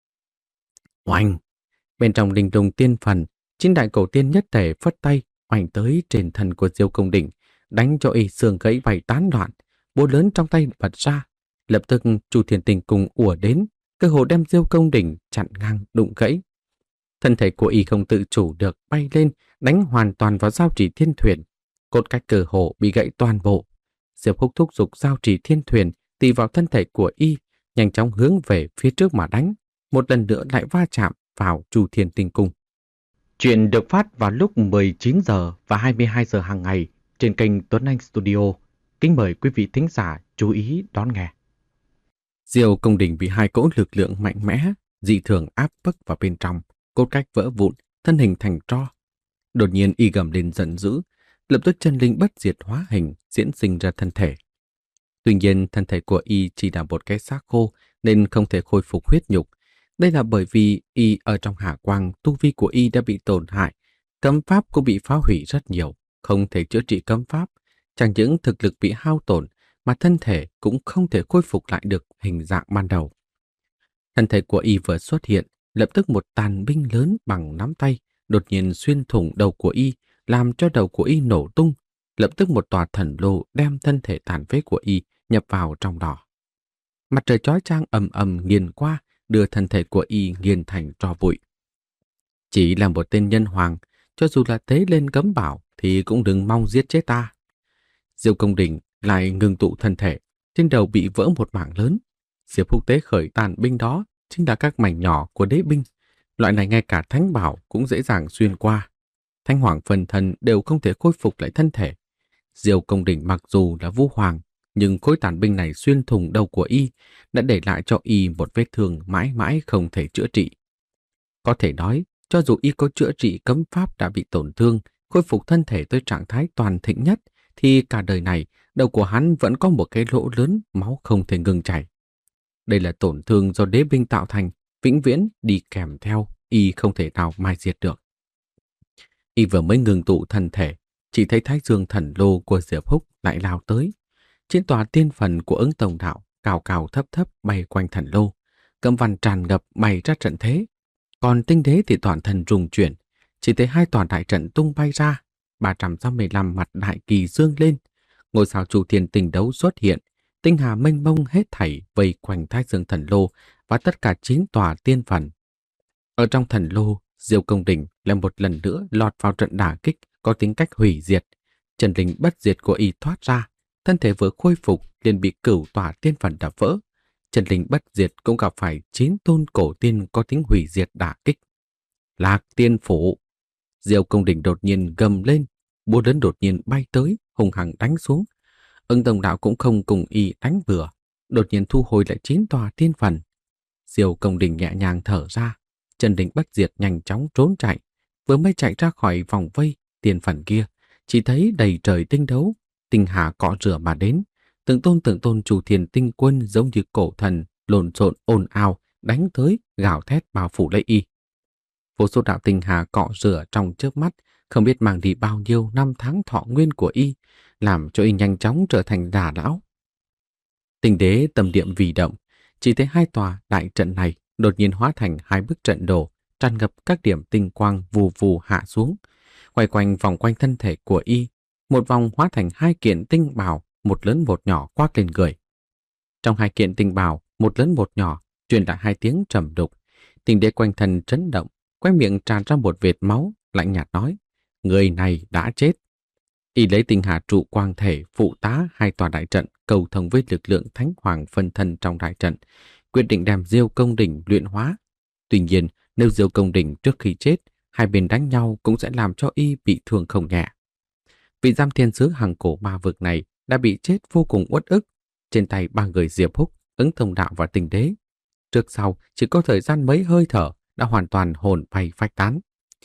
Oanh! Bên trong linh trùng tiên phần, chín đại cổ tiên nhất thể phất tay oanh tới trên thân của Diêu Công Đình, đánh cho y xương gãy bay tán loạn. Búa lớn trong tay bật ra, lập tức Chu Thiên Tinh Cung ùa đến, cơ hồ đem Diêu Công Đình chặn ngang đụng gãy. Thân thể của y không tự chủ được bay lên, đánh hoàn toàn vào Giao Trì Thiên Thuyền. Cột cách cơ hồ bị gãy toàn bộ. Diệp Húc thúc giục Giao Trì Thiên Thuyền tì vào thân thể của y, nhanh chóng hướng về phía trước mà đánh, một lần nữa lại va chạm vào Chu Thiên Tinh Cung. Chuyện được phát vào lúc mười chín giờ và hai mươi hai giờ hàng ngày trên kênh Tuấn Anh Studio. Kính mời quý vị thính giả chú ý đón nghe. Diêu Công Đình bị hai cỗ lực lượng mạnh mẽ, dị thường áp bức vào bên trong, cốt cách vỡ vụn, thân hình thành tro. Đột nhiên y gầm lên giận dữ, lập tức chân linh bất diệt hóa hình, diễn sinh ra thân thể. Tuy nhiên, thân thể của y chỉ là một cái xác khô nên không thể khôi phục huyết nhục. Đây là bởi vì y ở trong hạ quang, tu vi của y đã bị tổn hại, cấm pháp cũng bị phá hủy rất nhiều, không thể chữa trị cấm pháp. Chẳng những thực lực bị hao tổn, mà thân thể cũng không thể khôi phục lại được hình dạng ban đầu. Thân thể của y vừa xuất hiện, lập tức một tàn binh lớn bằng nắm tay đột nhiên xuyên thủng đầu của y, làm cho đầu của y nổ tung. Lập tức một tòa thần lô đem thân thể tàn phế của y nhập vào trong đó. Mặt trời chói chang ầm ầm nghiền qua, đưa thân thể của y nghiền thành tro bụi. Chỉ là một tên nhân hoàng, cho dù là tế lên cấm bảo thì cũng đừng mong giết chết ta. Diêu Công Đình lại ngừng tụ thân thể, trên đầu bị vỡ một mảng lớn. Diệp Húc tế khởi tàn binh đó chính là các mảnh nhỏ của đế binh. Loại này ngay cả thánh bảo cũng dễ dàng xuyên qua. Thánh hoàng phần thân đều không thể khôi phục lại thân thể. Diêu Công Đình mặc dù là vu hoàng, nhưng khối tàn binh này xuyên thủng đầu của y đã để lại cho y một vết thương mãi mãi không thể chữa trị. Có thể nói, cho dù y có chữa trị cấm pháp đã bị tổn thương, khôi phục thân thể tới trạng thái toàn thịnh nhất, thì cả đời này, đầu của hắn vẫn có một cái lỗ lớn, máu không thể ngừng chảy. Đây là tổn thương do đế binh tạo thành, vĩnh viễn đi kèm theo, y không thể nào mai diệt được. Y vừa mới ngừng tụ thân thể, chỉ thấy thái dương thần lô của Diệp Húc lại lao tới. Trên tòa tiên phần của Ứng Tông Đạo cao cao thấp thấp bay quanh thần lô, cấm văn tràn ngập bày ra trận thế. Còn tinh đế thì toàn thân rung chuyển, chỉ thấy hai tòa đại trận tung bay ra, ba trăm sáu mươi lăm mặt đại kỳ dương lên, ngôi sao chủ thiên tinh đấu xuất hiện, tinh hà mênh mông hết thảy vây quanh thái dương thần lô và tất cả chín tòa tiên phần. Ở trong thần lô, Diêu Công Đình lại một lần nữa lọt vào trận đả kích có tính cách hủy diệt. Chân linh bất diệt của y thoát ra, thân thể vừa khôi phục liền bị cửu tòa tiên phần đập vỡ. Chân linh bất diệt cũng gặp phải chín tôn cổ tiên có tính hủy diệt đả kích. Lạc tiên phủ! Diêu Công Đình đột nhiên gầm lên, búa lớn đột nhiên bay tới, hùng hằng đánh xuống. Ứng Tông Đạo cũng không cùng y đánh vừa, đột nhiên thu hồi lại chín tòa tiên phần. Diêu Công Đình nhẹ nhàng thở ra, chân linh bất diệt nhanh chóng trốn chạy, vừa mới chạy ra khỏi vòng vây tiên phần kia, chỉ thấy đầy trời tinh đấu, tinh hà cọ rửa mà đến, từng tôn từng tôn chủ thiền tinh quân giống như cổ thần lộn xộn ồn ào đánh tới, gào thét bao phủ lấy y. Vô số đạo tinh hà cọ rửa trong chớp mắt, không biết mang đi bao nhiêu năm tháng thọ nguyên của y, làm cho y nhanh chóng trở thành đà lão. Tinh đế tâm niệm vì động, chỉ thấy hai tòa đại trận này đột nhiên hóa thành hai bức trận đồ, tràn ngập các điểm tinh quang vù vù hạ xuống, quay quanh vòng quanh thân thể của y, một vòng hóa thành hai kiện tinh bào, một lớn một nhỏ khoác lên người. Trong hai kiện tinh bào, một lớn một nhỏ, truyền lại hai tiếng trầm đục. Tinh đế quanh thân chấn động, quay miệng tràn ra một vệt máu, lạnh nhạt nói: người này đã chết. Y lấy tinh hà trụ quang thể phụ tá hai tòa đại trận, cầu thông với lực lượng thánh hoàng phân thân trong đại trận, quyết định đem Diêu Công Đình luyện hóa. Tuy nhiên, nếu Diêu Công Đình trước khi chết, hai bên đánh nhau cũng sẽ làm cho y bị thương không nhẹ. Vị giam thiên sứ hàng cổ ma vực này đã bị chết vô cùng uất ức trên tay ba người Diệp Húc, Ứng Tông Đạo và Tinh đế. Trước sau chỉ có thời gian mấy hơi thở đã hoàn toàn hồn bay phách tán.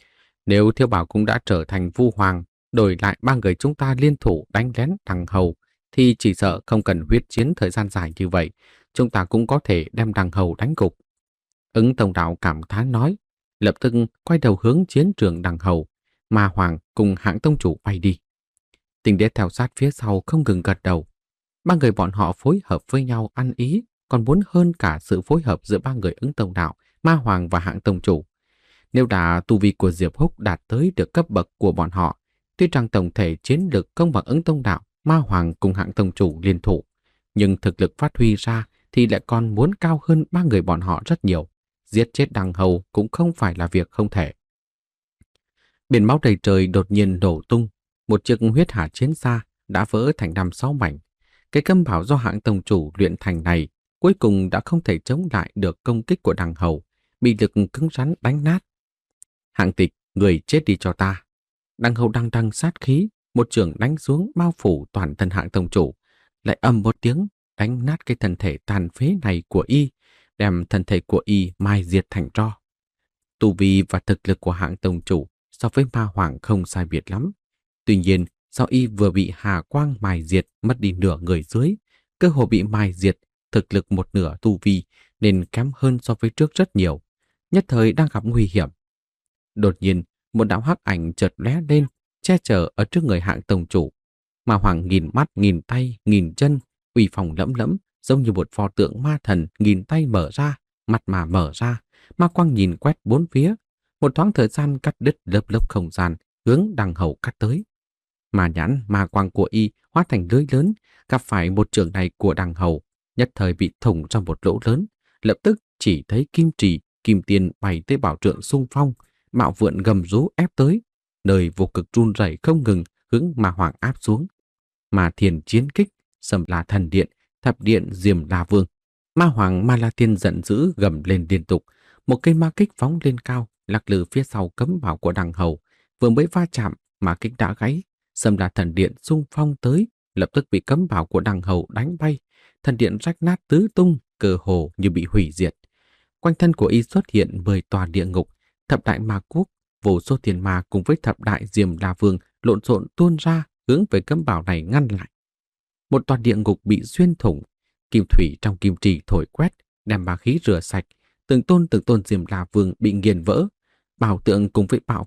Nếu Thiêu Bảo cũng đã trở thành Vu Hoàng, đổi lại ba người chúng ta liên thủ đánh lén Đằng Hầu, thì chỉ sợ không cần huyết chiến thời gian dài như vậy, chúng ta cũng có thể đem Đằng Hầu đánh gục. Ứng Tông Đạo cảm thán nói, lập tức quay đầu hướng chiến trường Đằng Hầu, Ma Hoàng cùng Hạng tông chủ bay đi. Tinh đế theo sát phía sau không ngừng gật đầu. Ba người bọn họ phối hợp với nhau ăn ý, còn muốn hơn cả sự phối hợp giữa ba người Ứng Tông Đạo, Ma Hoàng và Hạng tông chủ. Nếu đã tu vi của Diệp Húc đạt tới được cấp bậc của bọn họ, tuy rằng tổng thể chiến lực không bằng Ứng Tông Đạo, Ma Hoàng cùng Hạng tông chủ liên thủ, nhưng thực lực phát huy ra thì lại còn muốn cao hơn ba người bọn họ rất nhiều. Giết chết Đằng Hầu cũng không phải là việc không thể. Biển máu đầy trời đột nhiên nổ tung, một chiếc huyết hà chiến xa đã vỡ thành năm sáu mảnh. Cái cấm bảo do Hạng tông chủ luyện thành này cuối cùng đã không thể chống lại được công kích của Đằng Hầu, bị lực cứng rắn đánh nát. Hạng Tịch, người chết đi cho ta. Đằng Hầu đang đằng sát khí, một chưởng đánh xuống bao phủ toàn thân Hạng tông chủ, lại ầm một tiếng đánh nát cái thân thể tàn phế này của y, đem thân thể của y mai diệt thành tro. Tu vi và thực lực của Hạng tông chủ so với Ma Hoàng không sai biệt lắm. Tuy nhiên, do y vừa bị hà quang mài diệt mất đi nửa người dưới, cơ hồ bị mài diệt, thực lực một nửa tu vi nên kém hơn so với trước rất nhiều, nhất thời đang gặp nguy hiểm. Đột nhiên, một đạo hắc ảnh chợt lóe lên, che chở ở trước người Hạng tông chủ. Ma Hoàng nghìn mắt, nghìn tay, nghìn chân, uy phong lẫm lẫm, giống như một pho tượng ma thần, nghìn tay mở ra, mặt mà mở ra, ma quang nhìn quét bốn phía, một thoáng thời gian cắt đứt lớp lớp không gian, hướng Đằng Hầu cắt tới. Ma nhãn ma quang của y hóa thành lưới lớn, gặp phải một trường này của Đằng Hầu, nhất thời bị thủng trong một lỗ lớn, lập tức chỉ thấy kim trì, kim tiền bay tới bảo trượng xung phong, mạo vượn gầm rú ép tới, nơi vô cực run rẩy không ngừng hướng Ma Hoàng áp xuống. Ma thiền chiến kích, Sầm La thần điện, thập điện Diềm La Vương. Ma Hoàng Ma La Thiên giận dữ gầm lên liên tục, một cây ma kích phóng lên cao, lạc lư phía sau cấm bảo của Đằng Hầu, vừa mới va chạm ma kích đã gãy. Sầm La thần điện xung phong tới, lập tức bị cấm bảo của Đằng Hầu đánh bay, thần điện rách nát tứ tung, cơ hồ như bị hủy diệt. Quanh thân của y xuất hiện mười tòa địa ngục, thập đại ma quốc, vô số thiên ma cùng với thập đại Diềm La Vương lộn xộn tuôn ra hướng về cấm bảo này ngăn lại. Một tòa địa ngục bị xuyên thủng, kim thủy trong kim trì thổi quét, đem ma khí rửa sạch, từng tôn từng tôn Diềm La Vương bị nghiền vỡ, bảo tượng cùng với bạo vượn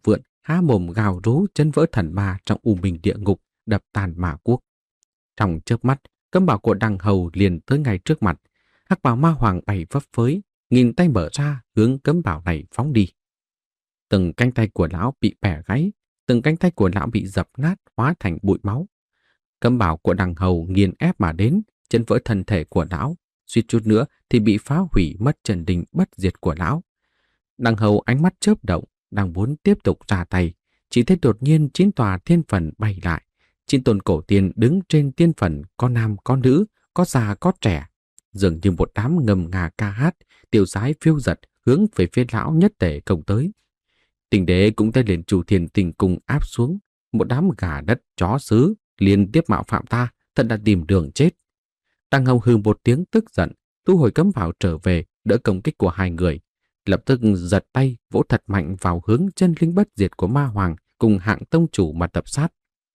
há mồm gào rú chân vỡ thần ma trong u minh địa ngục, đập tàn ma quốc. Trong chớp mắt, cấm bảo của đằng hầu liền tới ngay trước mặt. Hắc bào ma hoàng bay phấp phới, nghìn tay mở ra hướng cấm bảo này phóng đi. Từng cánh tay của lão bị bẻ gãy, từng cánh tay của lão bị dập nát hóa thành bụi máu. Cấm bảo của đằng hầu nghiền ép mà đến, chân vỡ thân thể của lão, suýt chút nữa thì bị phá hủy mất trần đình bất diệt của lão. Đằng hầu ánh mắt chớp động, đang muốn tiếp tục ra tay, chỉ thấy đột nhiên chín tòa thiên phần bay lại. Chín tôn cổ tiên đứng trên tiên phần, có nam có nữ, có già có trẻ, dường như một đám ngầm ngà ca hát, tiêu sái phiêu giật hướng về phía lão nhất tể công tới. Tình đế cũng tay lên chủ thiền tình cung áp xuống, một đám gà đất chó xứ liên tiếp mạo phạm ta, thật đã tìm đường chết. Đằng hầu hừ một tiếng tức giận, thu hồi cấm vào trở về, đỡ công kích của hai người, lập tức giật tay vỗ thật mạnh vào hướng chân linh bất diệt của ma hoàng cùng Hạng tông chủ mà tập sát.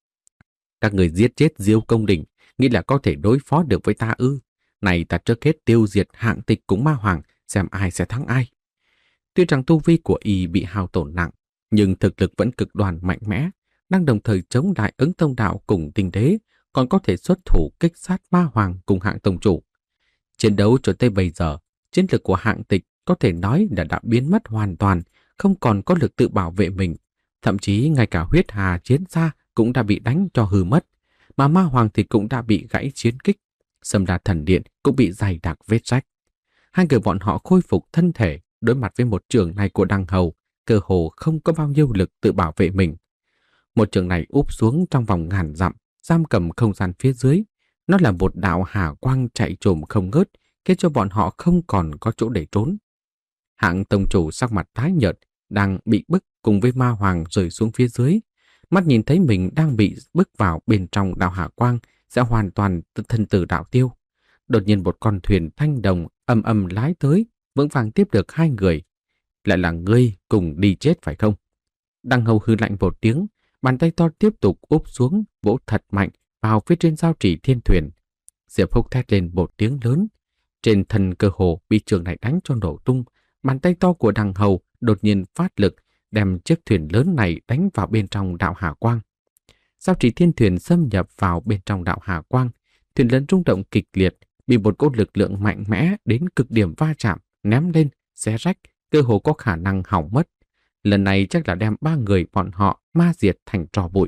Các người giết chết Diêu Công Đình, nghĩ là có thể đối phó được với ta ư? Này ta trước hết tiêu diệt Hạng Tịch cùng ma hoàng, xem ai sẽ thắng ai. Tuy rằng tu vi của y bị hao tổn nặng, nhưng thực lực vẫn cực đoan mạnh mẽ, đang đồng thời chống đại Ứng Tông đạo cùng Tinh đế, còn có thể xuất thủ kích sát ma hoàng cùng Hạng tông chủ. Chiến đấu cho tới bây giờ, chiến lực của Hạng Tịch có thể nói là đã biến mất hoàn toàn, không còn có lực tự bảo vệ mình. Thậm chí ngay cả huyết hà chiến xa cũng đã bị đánh cho hư mất, mà ma hoàng thì cũng đã bị gãy chiến kích. Sâm La Thần Điện cũng bị dày đặc vết rách. Hai người bọn họ khôi phục thân thể, đối mặt với một trường này của đằng hầu, cơ hồ không có bao nhiêu lực tự bảo vệ mình. Một trường này úp xuống trong vòng ngàn dặm, giam cầm không gian phía dưới. Nó là một đạo hà quang chạy trồm không ngớt, khiến cho bọn họ không còn có chỗ để trốn. Hạng tông chủ sắc mặt tái nhợt, đang bị bức cùng với ma hoàng rơi xuống phía dưới. Mắt nhìn thấy mình đang bị bức vào bên trong đạo hà quang, sẽ hoàn toàn thân tử đạo tiêu. Đột nhiên một con thuyền thanh đồng âm âm lái tới, vững vàng tiếp được hai người. Lại là ngươi cùng đi chết phải không? Đằng hầu hư lạnh một tiếng, bàn tay to tiếp tục úp xuống, vỗ thật mạnh vào phía trên giao chỉ thiên thuyền. Diệp Húc thét lên một tiếng lớn. Trên thân cơ hồ bị trường này đánh cho nổ tung, bàn tay to của đằng hầu đột nhiên phát lực, đem chiếc thuyền lớn này đánh vào bên trong đạo hà quang. Giao chỉ thiên thuyền xâm nhập vào bên trong đạo hà quang, thuyền lớn rung động kịch liệt, bị một cỗ lực lượng mạnh mẽ đến cực điểm va chạm, ném lên, xé rách, cơ hồ có khả năng hỏng mất. Lần này chắc là đem ba người bọn họ ma diệt thành tro bụi.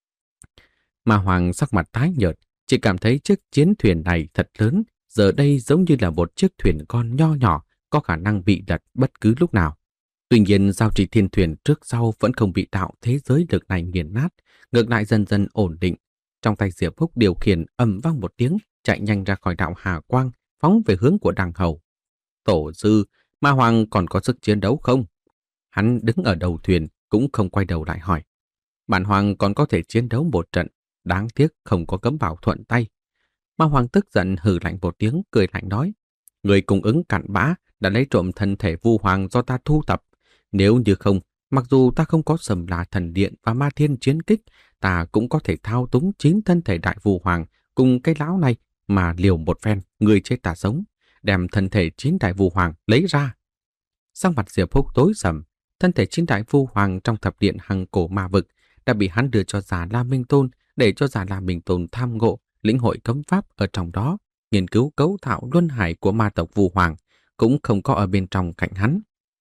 Ma hoàng sắc mặt tái nhợt, chỉ cảm thấy chiếc chiến thuyền này thật lớn, giờ đây giống như là một chiếc thuyền con nho nhỏ, có khả năng bị lật bất cứ lúc nào. Tuy nhiên, giao chỉ thiên thuyền trước sau vẫn không bị đạo thế giới lực này nghiền nát, ngược lại dần dần ổn định. Trong tay Diệp Húc điều khiển ầm vang một tiếng, chạy nhanh ra khỏi đạo hà quang, phóng về hướng của đằng hầu. Tổ sư, ma hoàng còn có sức chiến đấu không? Hắn đứng ở đầu thuyền, cũng không quay đầu lại hỏi. Bản hoàng còn có thể chiến đấu một trận, đáng tiếc không có cấm bảo thuận tay. Ma hoàng tức giận hừ lạnh một tiếng, cười lạnh nói. Người cung ứng cặn bã đã lấy trộm thân thể Vu Hoàng do ta thu thập. Nếu như không, mặc dù ta không có Sầm La Thần Điện và Ma Thiên chiến kích, ta cũng có thể thao túng chín thân thể đại Vu Hoàng cùng cái lão này mà liều một phen, người chết ta sống, đem thân thể chín đại Vu Hoàng lấy ra. Sắc mặt Diệp Húc tối sầm, thân thể chín đại Vu Hoàng trong thập điện Hằng Cổ Ma Vực đã bị hắn đưa cho Già La Minh Tôn, để cho Già La Minh Tôn tham ngộ, lĩnh hội cấm pháp ở trong đó, nghiên cứu cấu tạo luân hải của ma tộc Vu Hoàng, cũng không có ở bên trong cạnh hắn.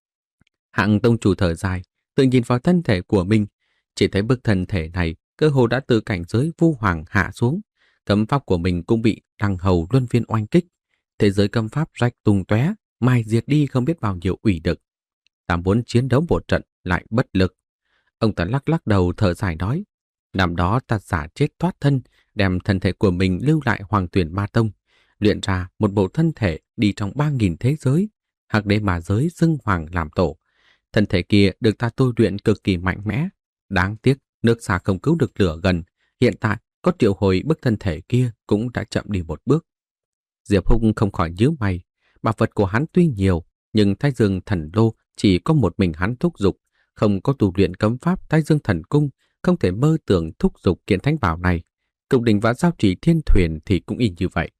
Hạng tông chủ thở dài, tự nhìn vào thân thể của mình, chỉ thấy bức thân thể này cơ hồ đã từ cảnh giới Vu Hoàng hạ xuống, cấm pháp của mình cũng bị đằng hầu luân viên oanh kích, thế giới cấm pháp rách tung tóe, mai diệt đi không biết bao nhiêu ủy lực. Ta muốn chiến đấu một trận lại bất lực. Ông ta lắc lắc đầu thở dài nói, năm đó ta giả chết thoát thân, đem thân thể của mình lưu lại Hoàng Tuyển Ma Tông, luyện ra một bộ thân thể đi trong ba nghìn thế giới, hạc đế mà giới xưng hoàng làm tổ. Thân thể kia được ta tu luyện cực kỳ mạnh mẽ. Đáng tiếc, nước xa không cứu được lửa gần. Hiện tại, có triệu hồi bức thân thể kia cũng đã chậm đi một bước. Diệp Húc không khỏi nhíu mày. Bảo vật của hắn tuy nhiều, nhưng Thái Dương Thần Lô chỉ có một mình hắn thúc dục, không có tu luyện cấm pháp Thái Dương Thần Cung, không thể mơ tưởng thúc dục kiện thánh bảo này. Cục đỉnh và giao trì thiên thuyền thì cũng y như vậy.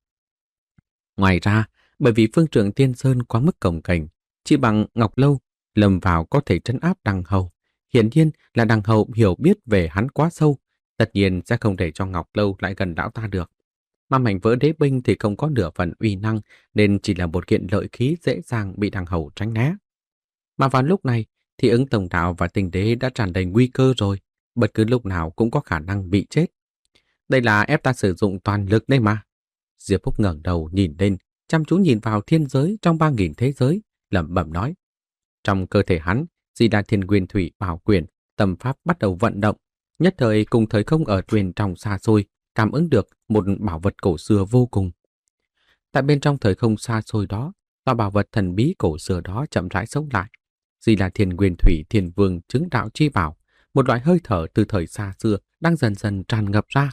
Ngoài ra, bởi vì phương trưởng Tiên Sơn quá mức cồng kềnh, chỉ bằng Ngọc Lâu lầm vào có thể trấn áp đằng hầu. Hiển nhiên là đằng hậu hiểu biết về hắn quá sâu, tất nhiên sẽ không để cho Ngọc Lâu lại gần lão ta được. Mà mảnh vỡ đế binh thì không có nửa phần uy năng, nên chỉ là một kiện lợi khí dễ dàng bị đằng hậu tránh né. Mà vào lúc này thì Ứng Tổng Đạo và Tình Đế đã tràn đầy nguy cơ rồi, bất cứ lúc nào cũng có khả năng bị chết. Đây là ép ta sử dụng toàn lực đây mà. Diệp Phúc ngẩng đầu nhìn lên, chăm chú nhìn vào thiên giới trong ba nghìn thế giới, lẩm bẩm nói. Trong cơ thể hắn, Di Đà Thiên Nguyên Thủy Bảo Quyền, tâm pháp bắt đầu vận động, nhất thời cùng thời không ở truyền trong xa xôi, cảm ứng được một bảo vật cổ xưa vô cùng. Tại bên trong thời không xa xôi đó, tòa bảo vật thần bí cổ xưa đó chậm rãi sống lại. Di Đà Thiên Nguyên Thủy Thiên Vương chứng đạo chi bảo, một loại hơi thở từ thời xa xưa đang dần dần tràn ngập ra.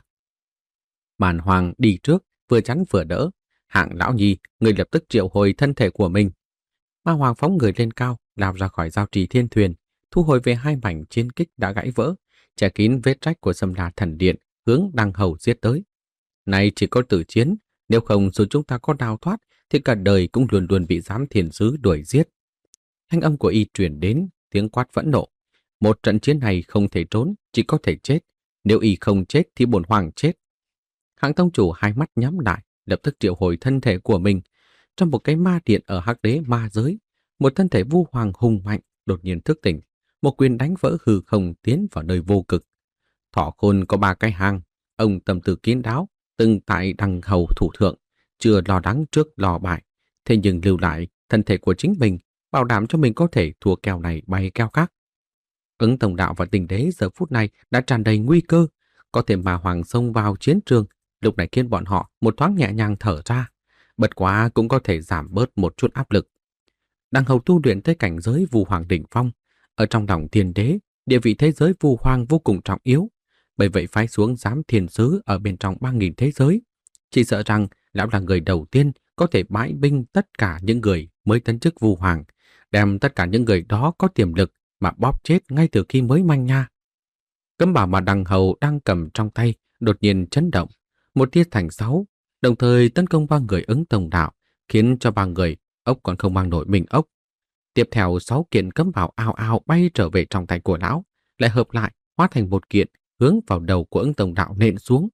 Màn Hoàng đi trước, vừa chắn vừa đỡ. Hạng lão nhi, người lập tức triệu hồi thân thể của mình. Ma Hoàng phóng người lên cao, lao ra khỏi giao trì thiên thuyền, thu hồi về hai mảnh chiến kích đã gãy vỡ, che kín vết rách của Sâm La Thần Điện, hướng đằng hầu giết tới. Này chỉ có tử chiến, nếu không dù chúng ta có đào thoát, thì cả đời cũng luôn luôn bị giám thiền sứ đuổi giết. Thanh âm của y truyền đến, tiếng quát phẫn nộ. Một trận chiến này không thể trốn, chỉ có thể chết. Nếu y không chết thì bổn hoàng chết. Hạng tông chủ hai mắt nhắm lại, lập tức triệu hồi thân thể của mình. Trong một cái ma điện ở Hắc Đế ma giới, một thân thể vu hoàng hùng mạnh đột nhiên thức tỉnh, một quyền đánh vỡ hư không tiến vào nơi vô cực. Thỏ khôn có ba cái hang, ông tâm tư kín đáo, từng tại đằng hầu thủ thượng, chưa lo lắng trước lo bại, thế nhưng lưu lại thân thể của chính mình, bảo đảm cho mình có thể thua kèo này bay kèo khác. Ứng Tổng Đạo và Tình Đế giờ phút này đã tràn đầy nguy cơ, có thể mà Hoàng xông vào chiến trường, lúc này khiến bọn họ một thoáng nhẹ nhàng thở ra, bất quá cũng có thể giảm bớt một chút áp lực. Đằng hầu tu luyện tới cảnh giới Vu Hoàng đỉnh phong, ở trong lòng Thiên Đế, địa vị thế giới Vu Hoàng vô cùng trọng yếu, bởi vậy phái xuống giám thiền sứ ở bên trong ba nghìn thế giới, chỉ sợ rằng lão là người đầu tiên có thể bãi binh tất cả những người mới tấn chức Vu Hoàng, đem tất cả những người đó có tiềm lực mà bóp chết ngay từ khi mới manh nha. Cấm bảo mà đằng hầu đang cầm trong tay đột nhiên chấn động, một tia thành sáu, đồng thời tấn công ba người Ứng Tổng Đạo, khiến cho ba người ốc còn không mang nổi mình ốc. Tiếp theo sáu kiện cấm bảo ào ào bay trở về trong tay của lão, lại hợp lại hóa thành một kiện hướng vào đầu của Ứng Tổng Đạo nện xuống.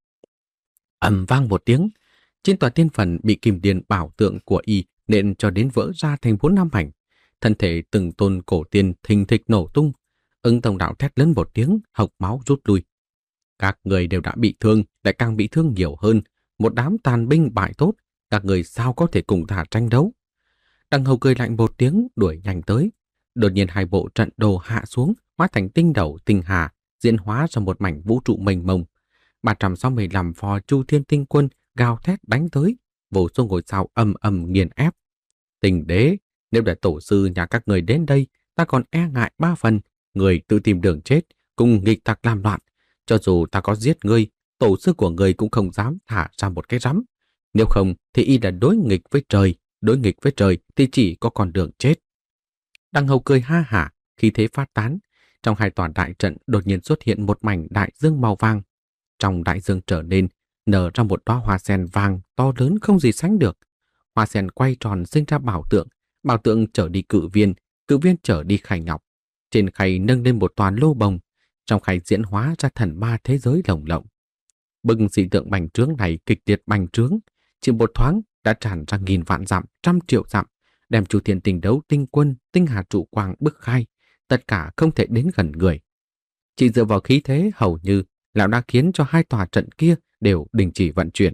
Ầm vang một tiếng, trên tòa tiên phần bị kim điền bảo tượng của y nện cho đến vỡ ra thành bốn năm mảnh, thân thể từng tôn cổ tiên thình thịch nổ tung. Ứng Tổng Đạo thét lớn một tiếng, hộc máu rút lui. Các người đều đã bị thương, lại càng bị thương nhiều hơn, một đám tàn binh bại tốt, các người sao có thể cùng ta tranh đấu. Đằng hầu cười lạnh một tiếng, đuổi nhanh tới. Đột nhiên hai bộ trận đồ hạ xuống, hóa thành tinh đầu tinh hà, diễn hóa ra một mảnh vũ trụ mênh mông. ba trăm sáu mươi lăm phò Chu Thiên Tinh Quân gào thét đánh tới, vô số ngôi sao ầm ầm nghiền ép. Tình Đế, nếu để tổ sư nhà các người đến đây, ta còn e ngại ba phần, người tự tìm đường chết, cùng nghịch tặc làm loạn. Cho dù ta có giết ngươi, tổ sư của ngươi cũng không dám thả ra một cái rắm. Nếu không thì y là đối nghịch với trời, đối nghịch với trời thì chỉ có con đường chết. Đằng hầu cười ha hả, khi thế phát tán. Trong hai tòa đại trận đột nhiên xuất hiện một mảnh đại dương màu vàng. Trong đại dương trở nên nở ra một đóa hoa sen vàng to lớn không gì sánh được. Hoa sen quay tròn sinh ra bảo tượng, bảo tượng trở đi cự viên, cự viên trở đi khay ngọc. Trên khay nâng lên một toàn lô bồng, trong khay diễn hóa ra thần ma thế giới lồng lộng. Bừng dị tượng bành trướng này kịch liệt bành trướng, chỉ một thoáng đã tràn ra nghìn vạn dặm, trăm triệu dặm, đem Chu Thiên Tinh Đấu Tinh Quân, Tinh Hà Trụ Quang bức khai, tất cả không thể đến gần người. Chỉ dựa vào khí thế hầu như lão đã khiến cho hai tòa trận kia đều đình chỉ vận chuyển.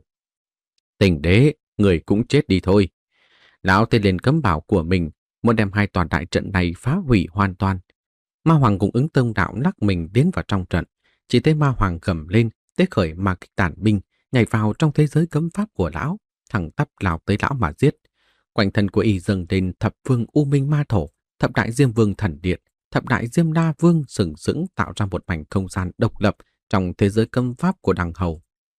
Tình Đế, người cũng chết đi thôi. Lão tên lên cấm bảo của mình, muốn đem hai tòa đại trận này phá hủy hoàn toàn. Ma Hoàng cùng Ứng Tông Đạo lắc mình tiến vào trong trận, chỉ thấy Ma Hoàng gầm lên, tế khởi ma kích tản binh, nhảy vào trong thế giới cấm pháp của lão, thẳng tắp lao tới lão mà giết. Quanh thân của y dâng lên thập phương U Minh Ma Thổ, thập đại Diêm Vương Thần Điện, thập đại Diêm La Vương sừng sững tạo ra một mảnh không gian độc lập trong thế giới cấm pháp của đằng hầu.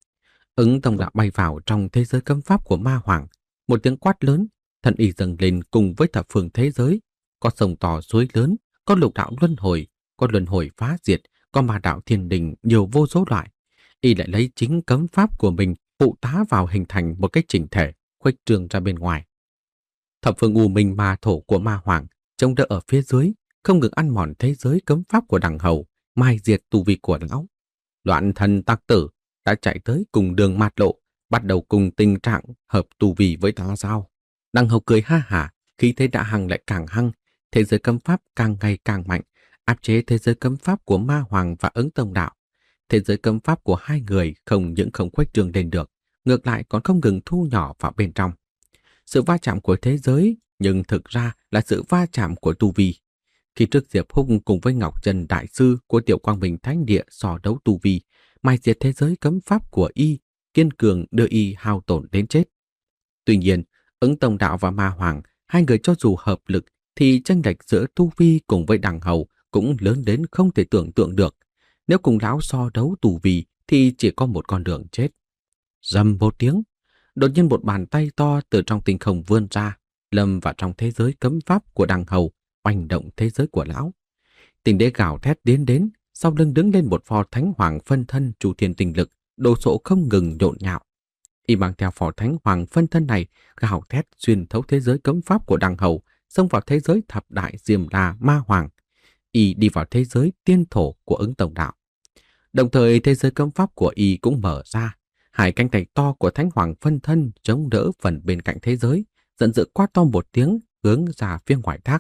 Ứng Tông Đạo bay vào trong thế giới cấm pháp của Ma Hoàng, một tiếng quát lớn, thần y dâng lên cùng với thập phương thế giới, có sông to suối lớn, có lục đạo luân hồi, có luân hồi phá diệt, có ma đạo thiên đình nhiều vô số loại. Y lại lấy chính cấm pháp của mình phụ tá vào hình thành một cái chỉnh thể, khuếch trương ra bên ngoài. Thập phương U Minh Ma Thổ của Ma Hoàng chống đỡ ở phía dưới, không ngừng ăn mòn thế giới cấm pháp của đằng hầu, mai diệt tu vi của lão. Loạn thần tặc tử đã chạy tới cùng đường mạt lộ, bắt đầu cùng tình trạng hợp tu vi với ta sao? Đằng hầu cười ha hả, khí thế đã hăng lại càng hăng, thế giới cấm pháp càng ngày càng mạnh, áp chế thế giới cấm pháp của Ma Hoàng và Ứng Tông Đạo. Thế giới cấm pháp của hai người không những không khuếch trương lên được, ngược lại còn không ngừng thu nhỏ vào bên trong. Sự va chạm của thế giới, nhưng thực ra là sự va chạm của tu vi. Khi trước Diệp Húc cùng với Ngọc Trần Đại Sư của Tiểu Quang Bình Thánh Địa so đấu tu vi, mai diệt thế giới cấm pháp của y, kiên cường đưa y hao tổn đến chết. Tuy nhiên, Ứng Tông Đạo và Ma Hoàng, hai người cho dù hợp lực thì chênh lệch giữa tu vi cùng với đằng hầu cũng lớn đến không thể tưởng tượng được. Nếu cùng lão so đấu tu vi thì chỉ có một con đường chết. Rầm một tiếng, đột nhiên một bàn tay to từ trong tinh không vươn ra, lâm vào trong thế giới cấm pháp của đằng hầu, oanh động thế giới của lão. Tình đế gào thét tiến đến, sau lưng đứng lên một phò thánh hoàng phân thân chủ thiên tinh lực, đồ sộ không ngừng nhộn nhạo. Y mang theo phò thánh hoàng phân thân này, gào thét xuyên thấu thế giới cấm pháp của đằng hầu, xông vào thế giới thập đại Diêm La Ma Hoàng. Y đi vào thế giới tiên thổ của Ứng Tông Đạo. Đồng thời thế giới cấm pháp của Y cũng mở ra, hai cánh tay to của thánh hoàng phân thân chống đỡ phần bên cạnh thế giới, giận dữ quát to một tiếng hướng ra phía ngoài thác.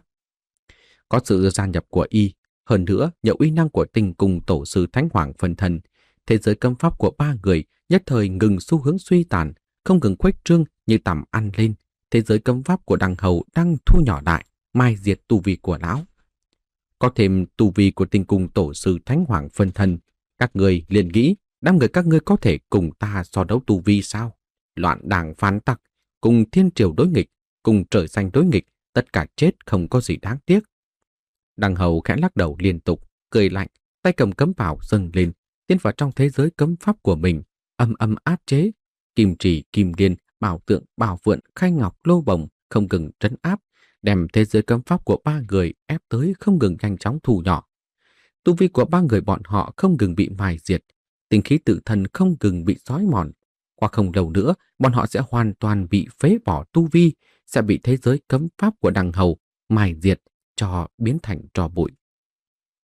Có sự gia nhập của Y, hơn nữa nhờ uy năng của tình cùng tổ sư thánh hoàng phân thân, thế giới cấm pháp của ba người nhất thời ngừng xu hướng suy tàn, không ngừng khuếch trương như tầm ăn lên. Thế giới cấm pháp của đằng hầu đang thu nhỏ lại, mai diệt tu vi của lão. Có thêm tu vi của tình cùng tổ sư thánh hoàng phân thân, các người liền nghĩ đám người các ngươi có thể cùng ta so đấu tu vi sao? Loạn đảng phán tặc, cùng thiên triều đối nghịch, cùng trời xanh đối nghịch, tất cả chết không có gì đáng tiếc. Đằng hầu khẽ lắc đầu liên tục, cười lạnh, tay cầm cấm bảo dâng lên, tiến vào trong thế giới cấm pháp của mình, âm âm áp chế. Kim trì, kim điên, bảo tượng, bảo vượn, khai ngọc, lô bồng không ngừng trấn áp, đem thế giới cấm pháp của ba người ép tới không ngừng nhanh chóng thu nhỏ. Tu vi của ba người bọn họ không ngừng bị mài diệt, tinh khí tự thân không ngừng bị xói mòn. Qua không lâu nữa, bọn họ sẽ hoàn toàn bị phế bỏ tu vi, sẽ bị thế giới cấm pháp của đằng hầu mài diệt cho biến thành tro bụi.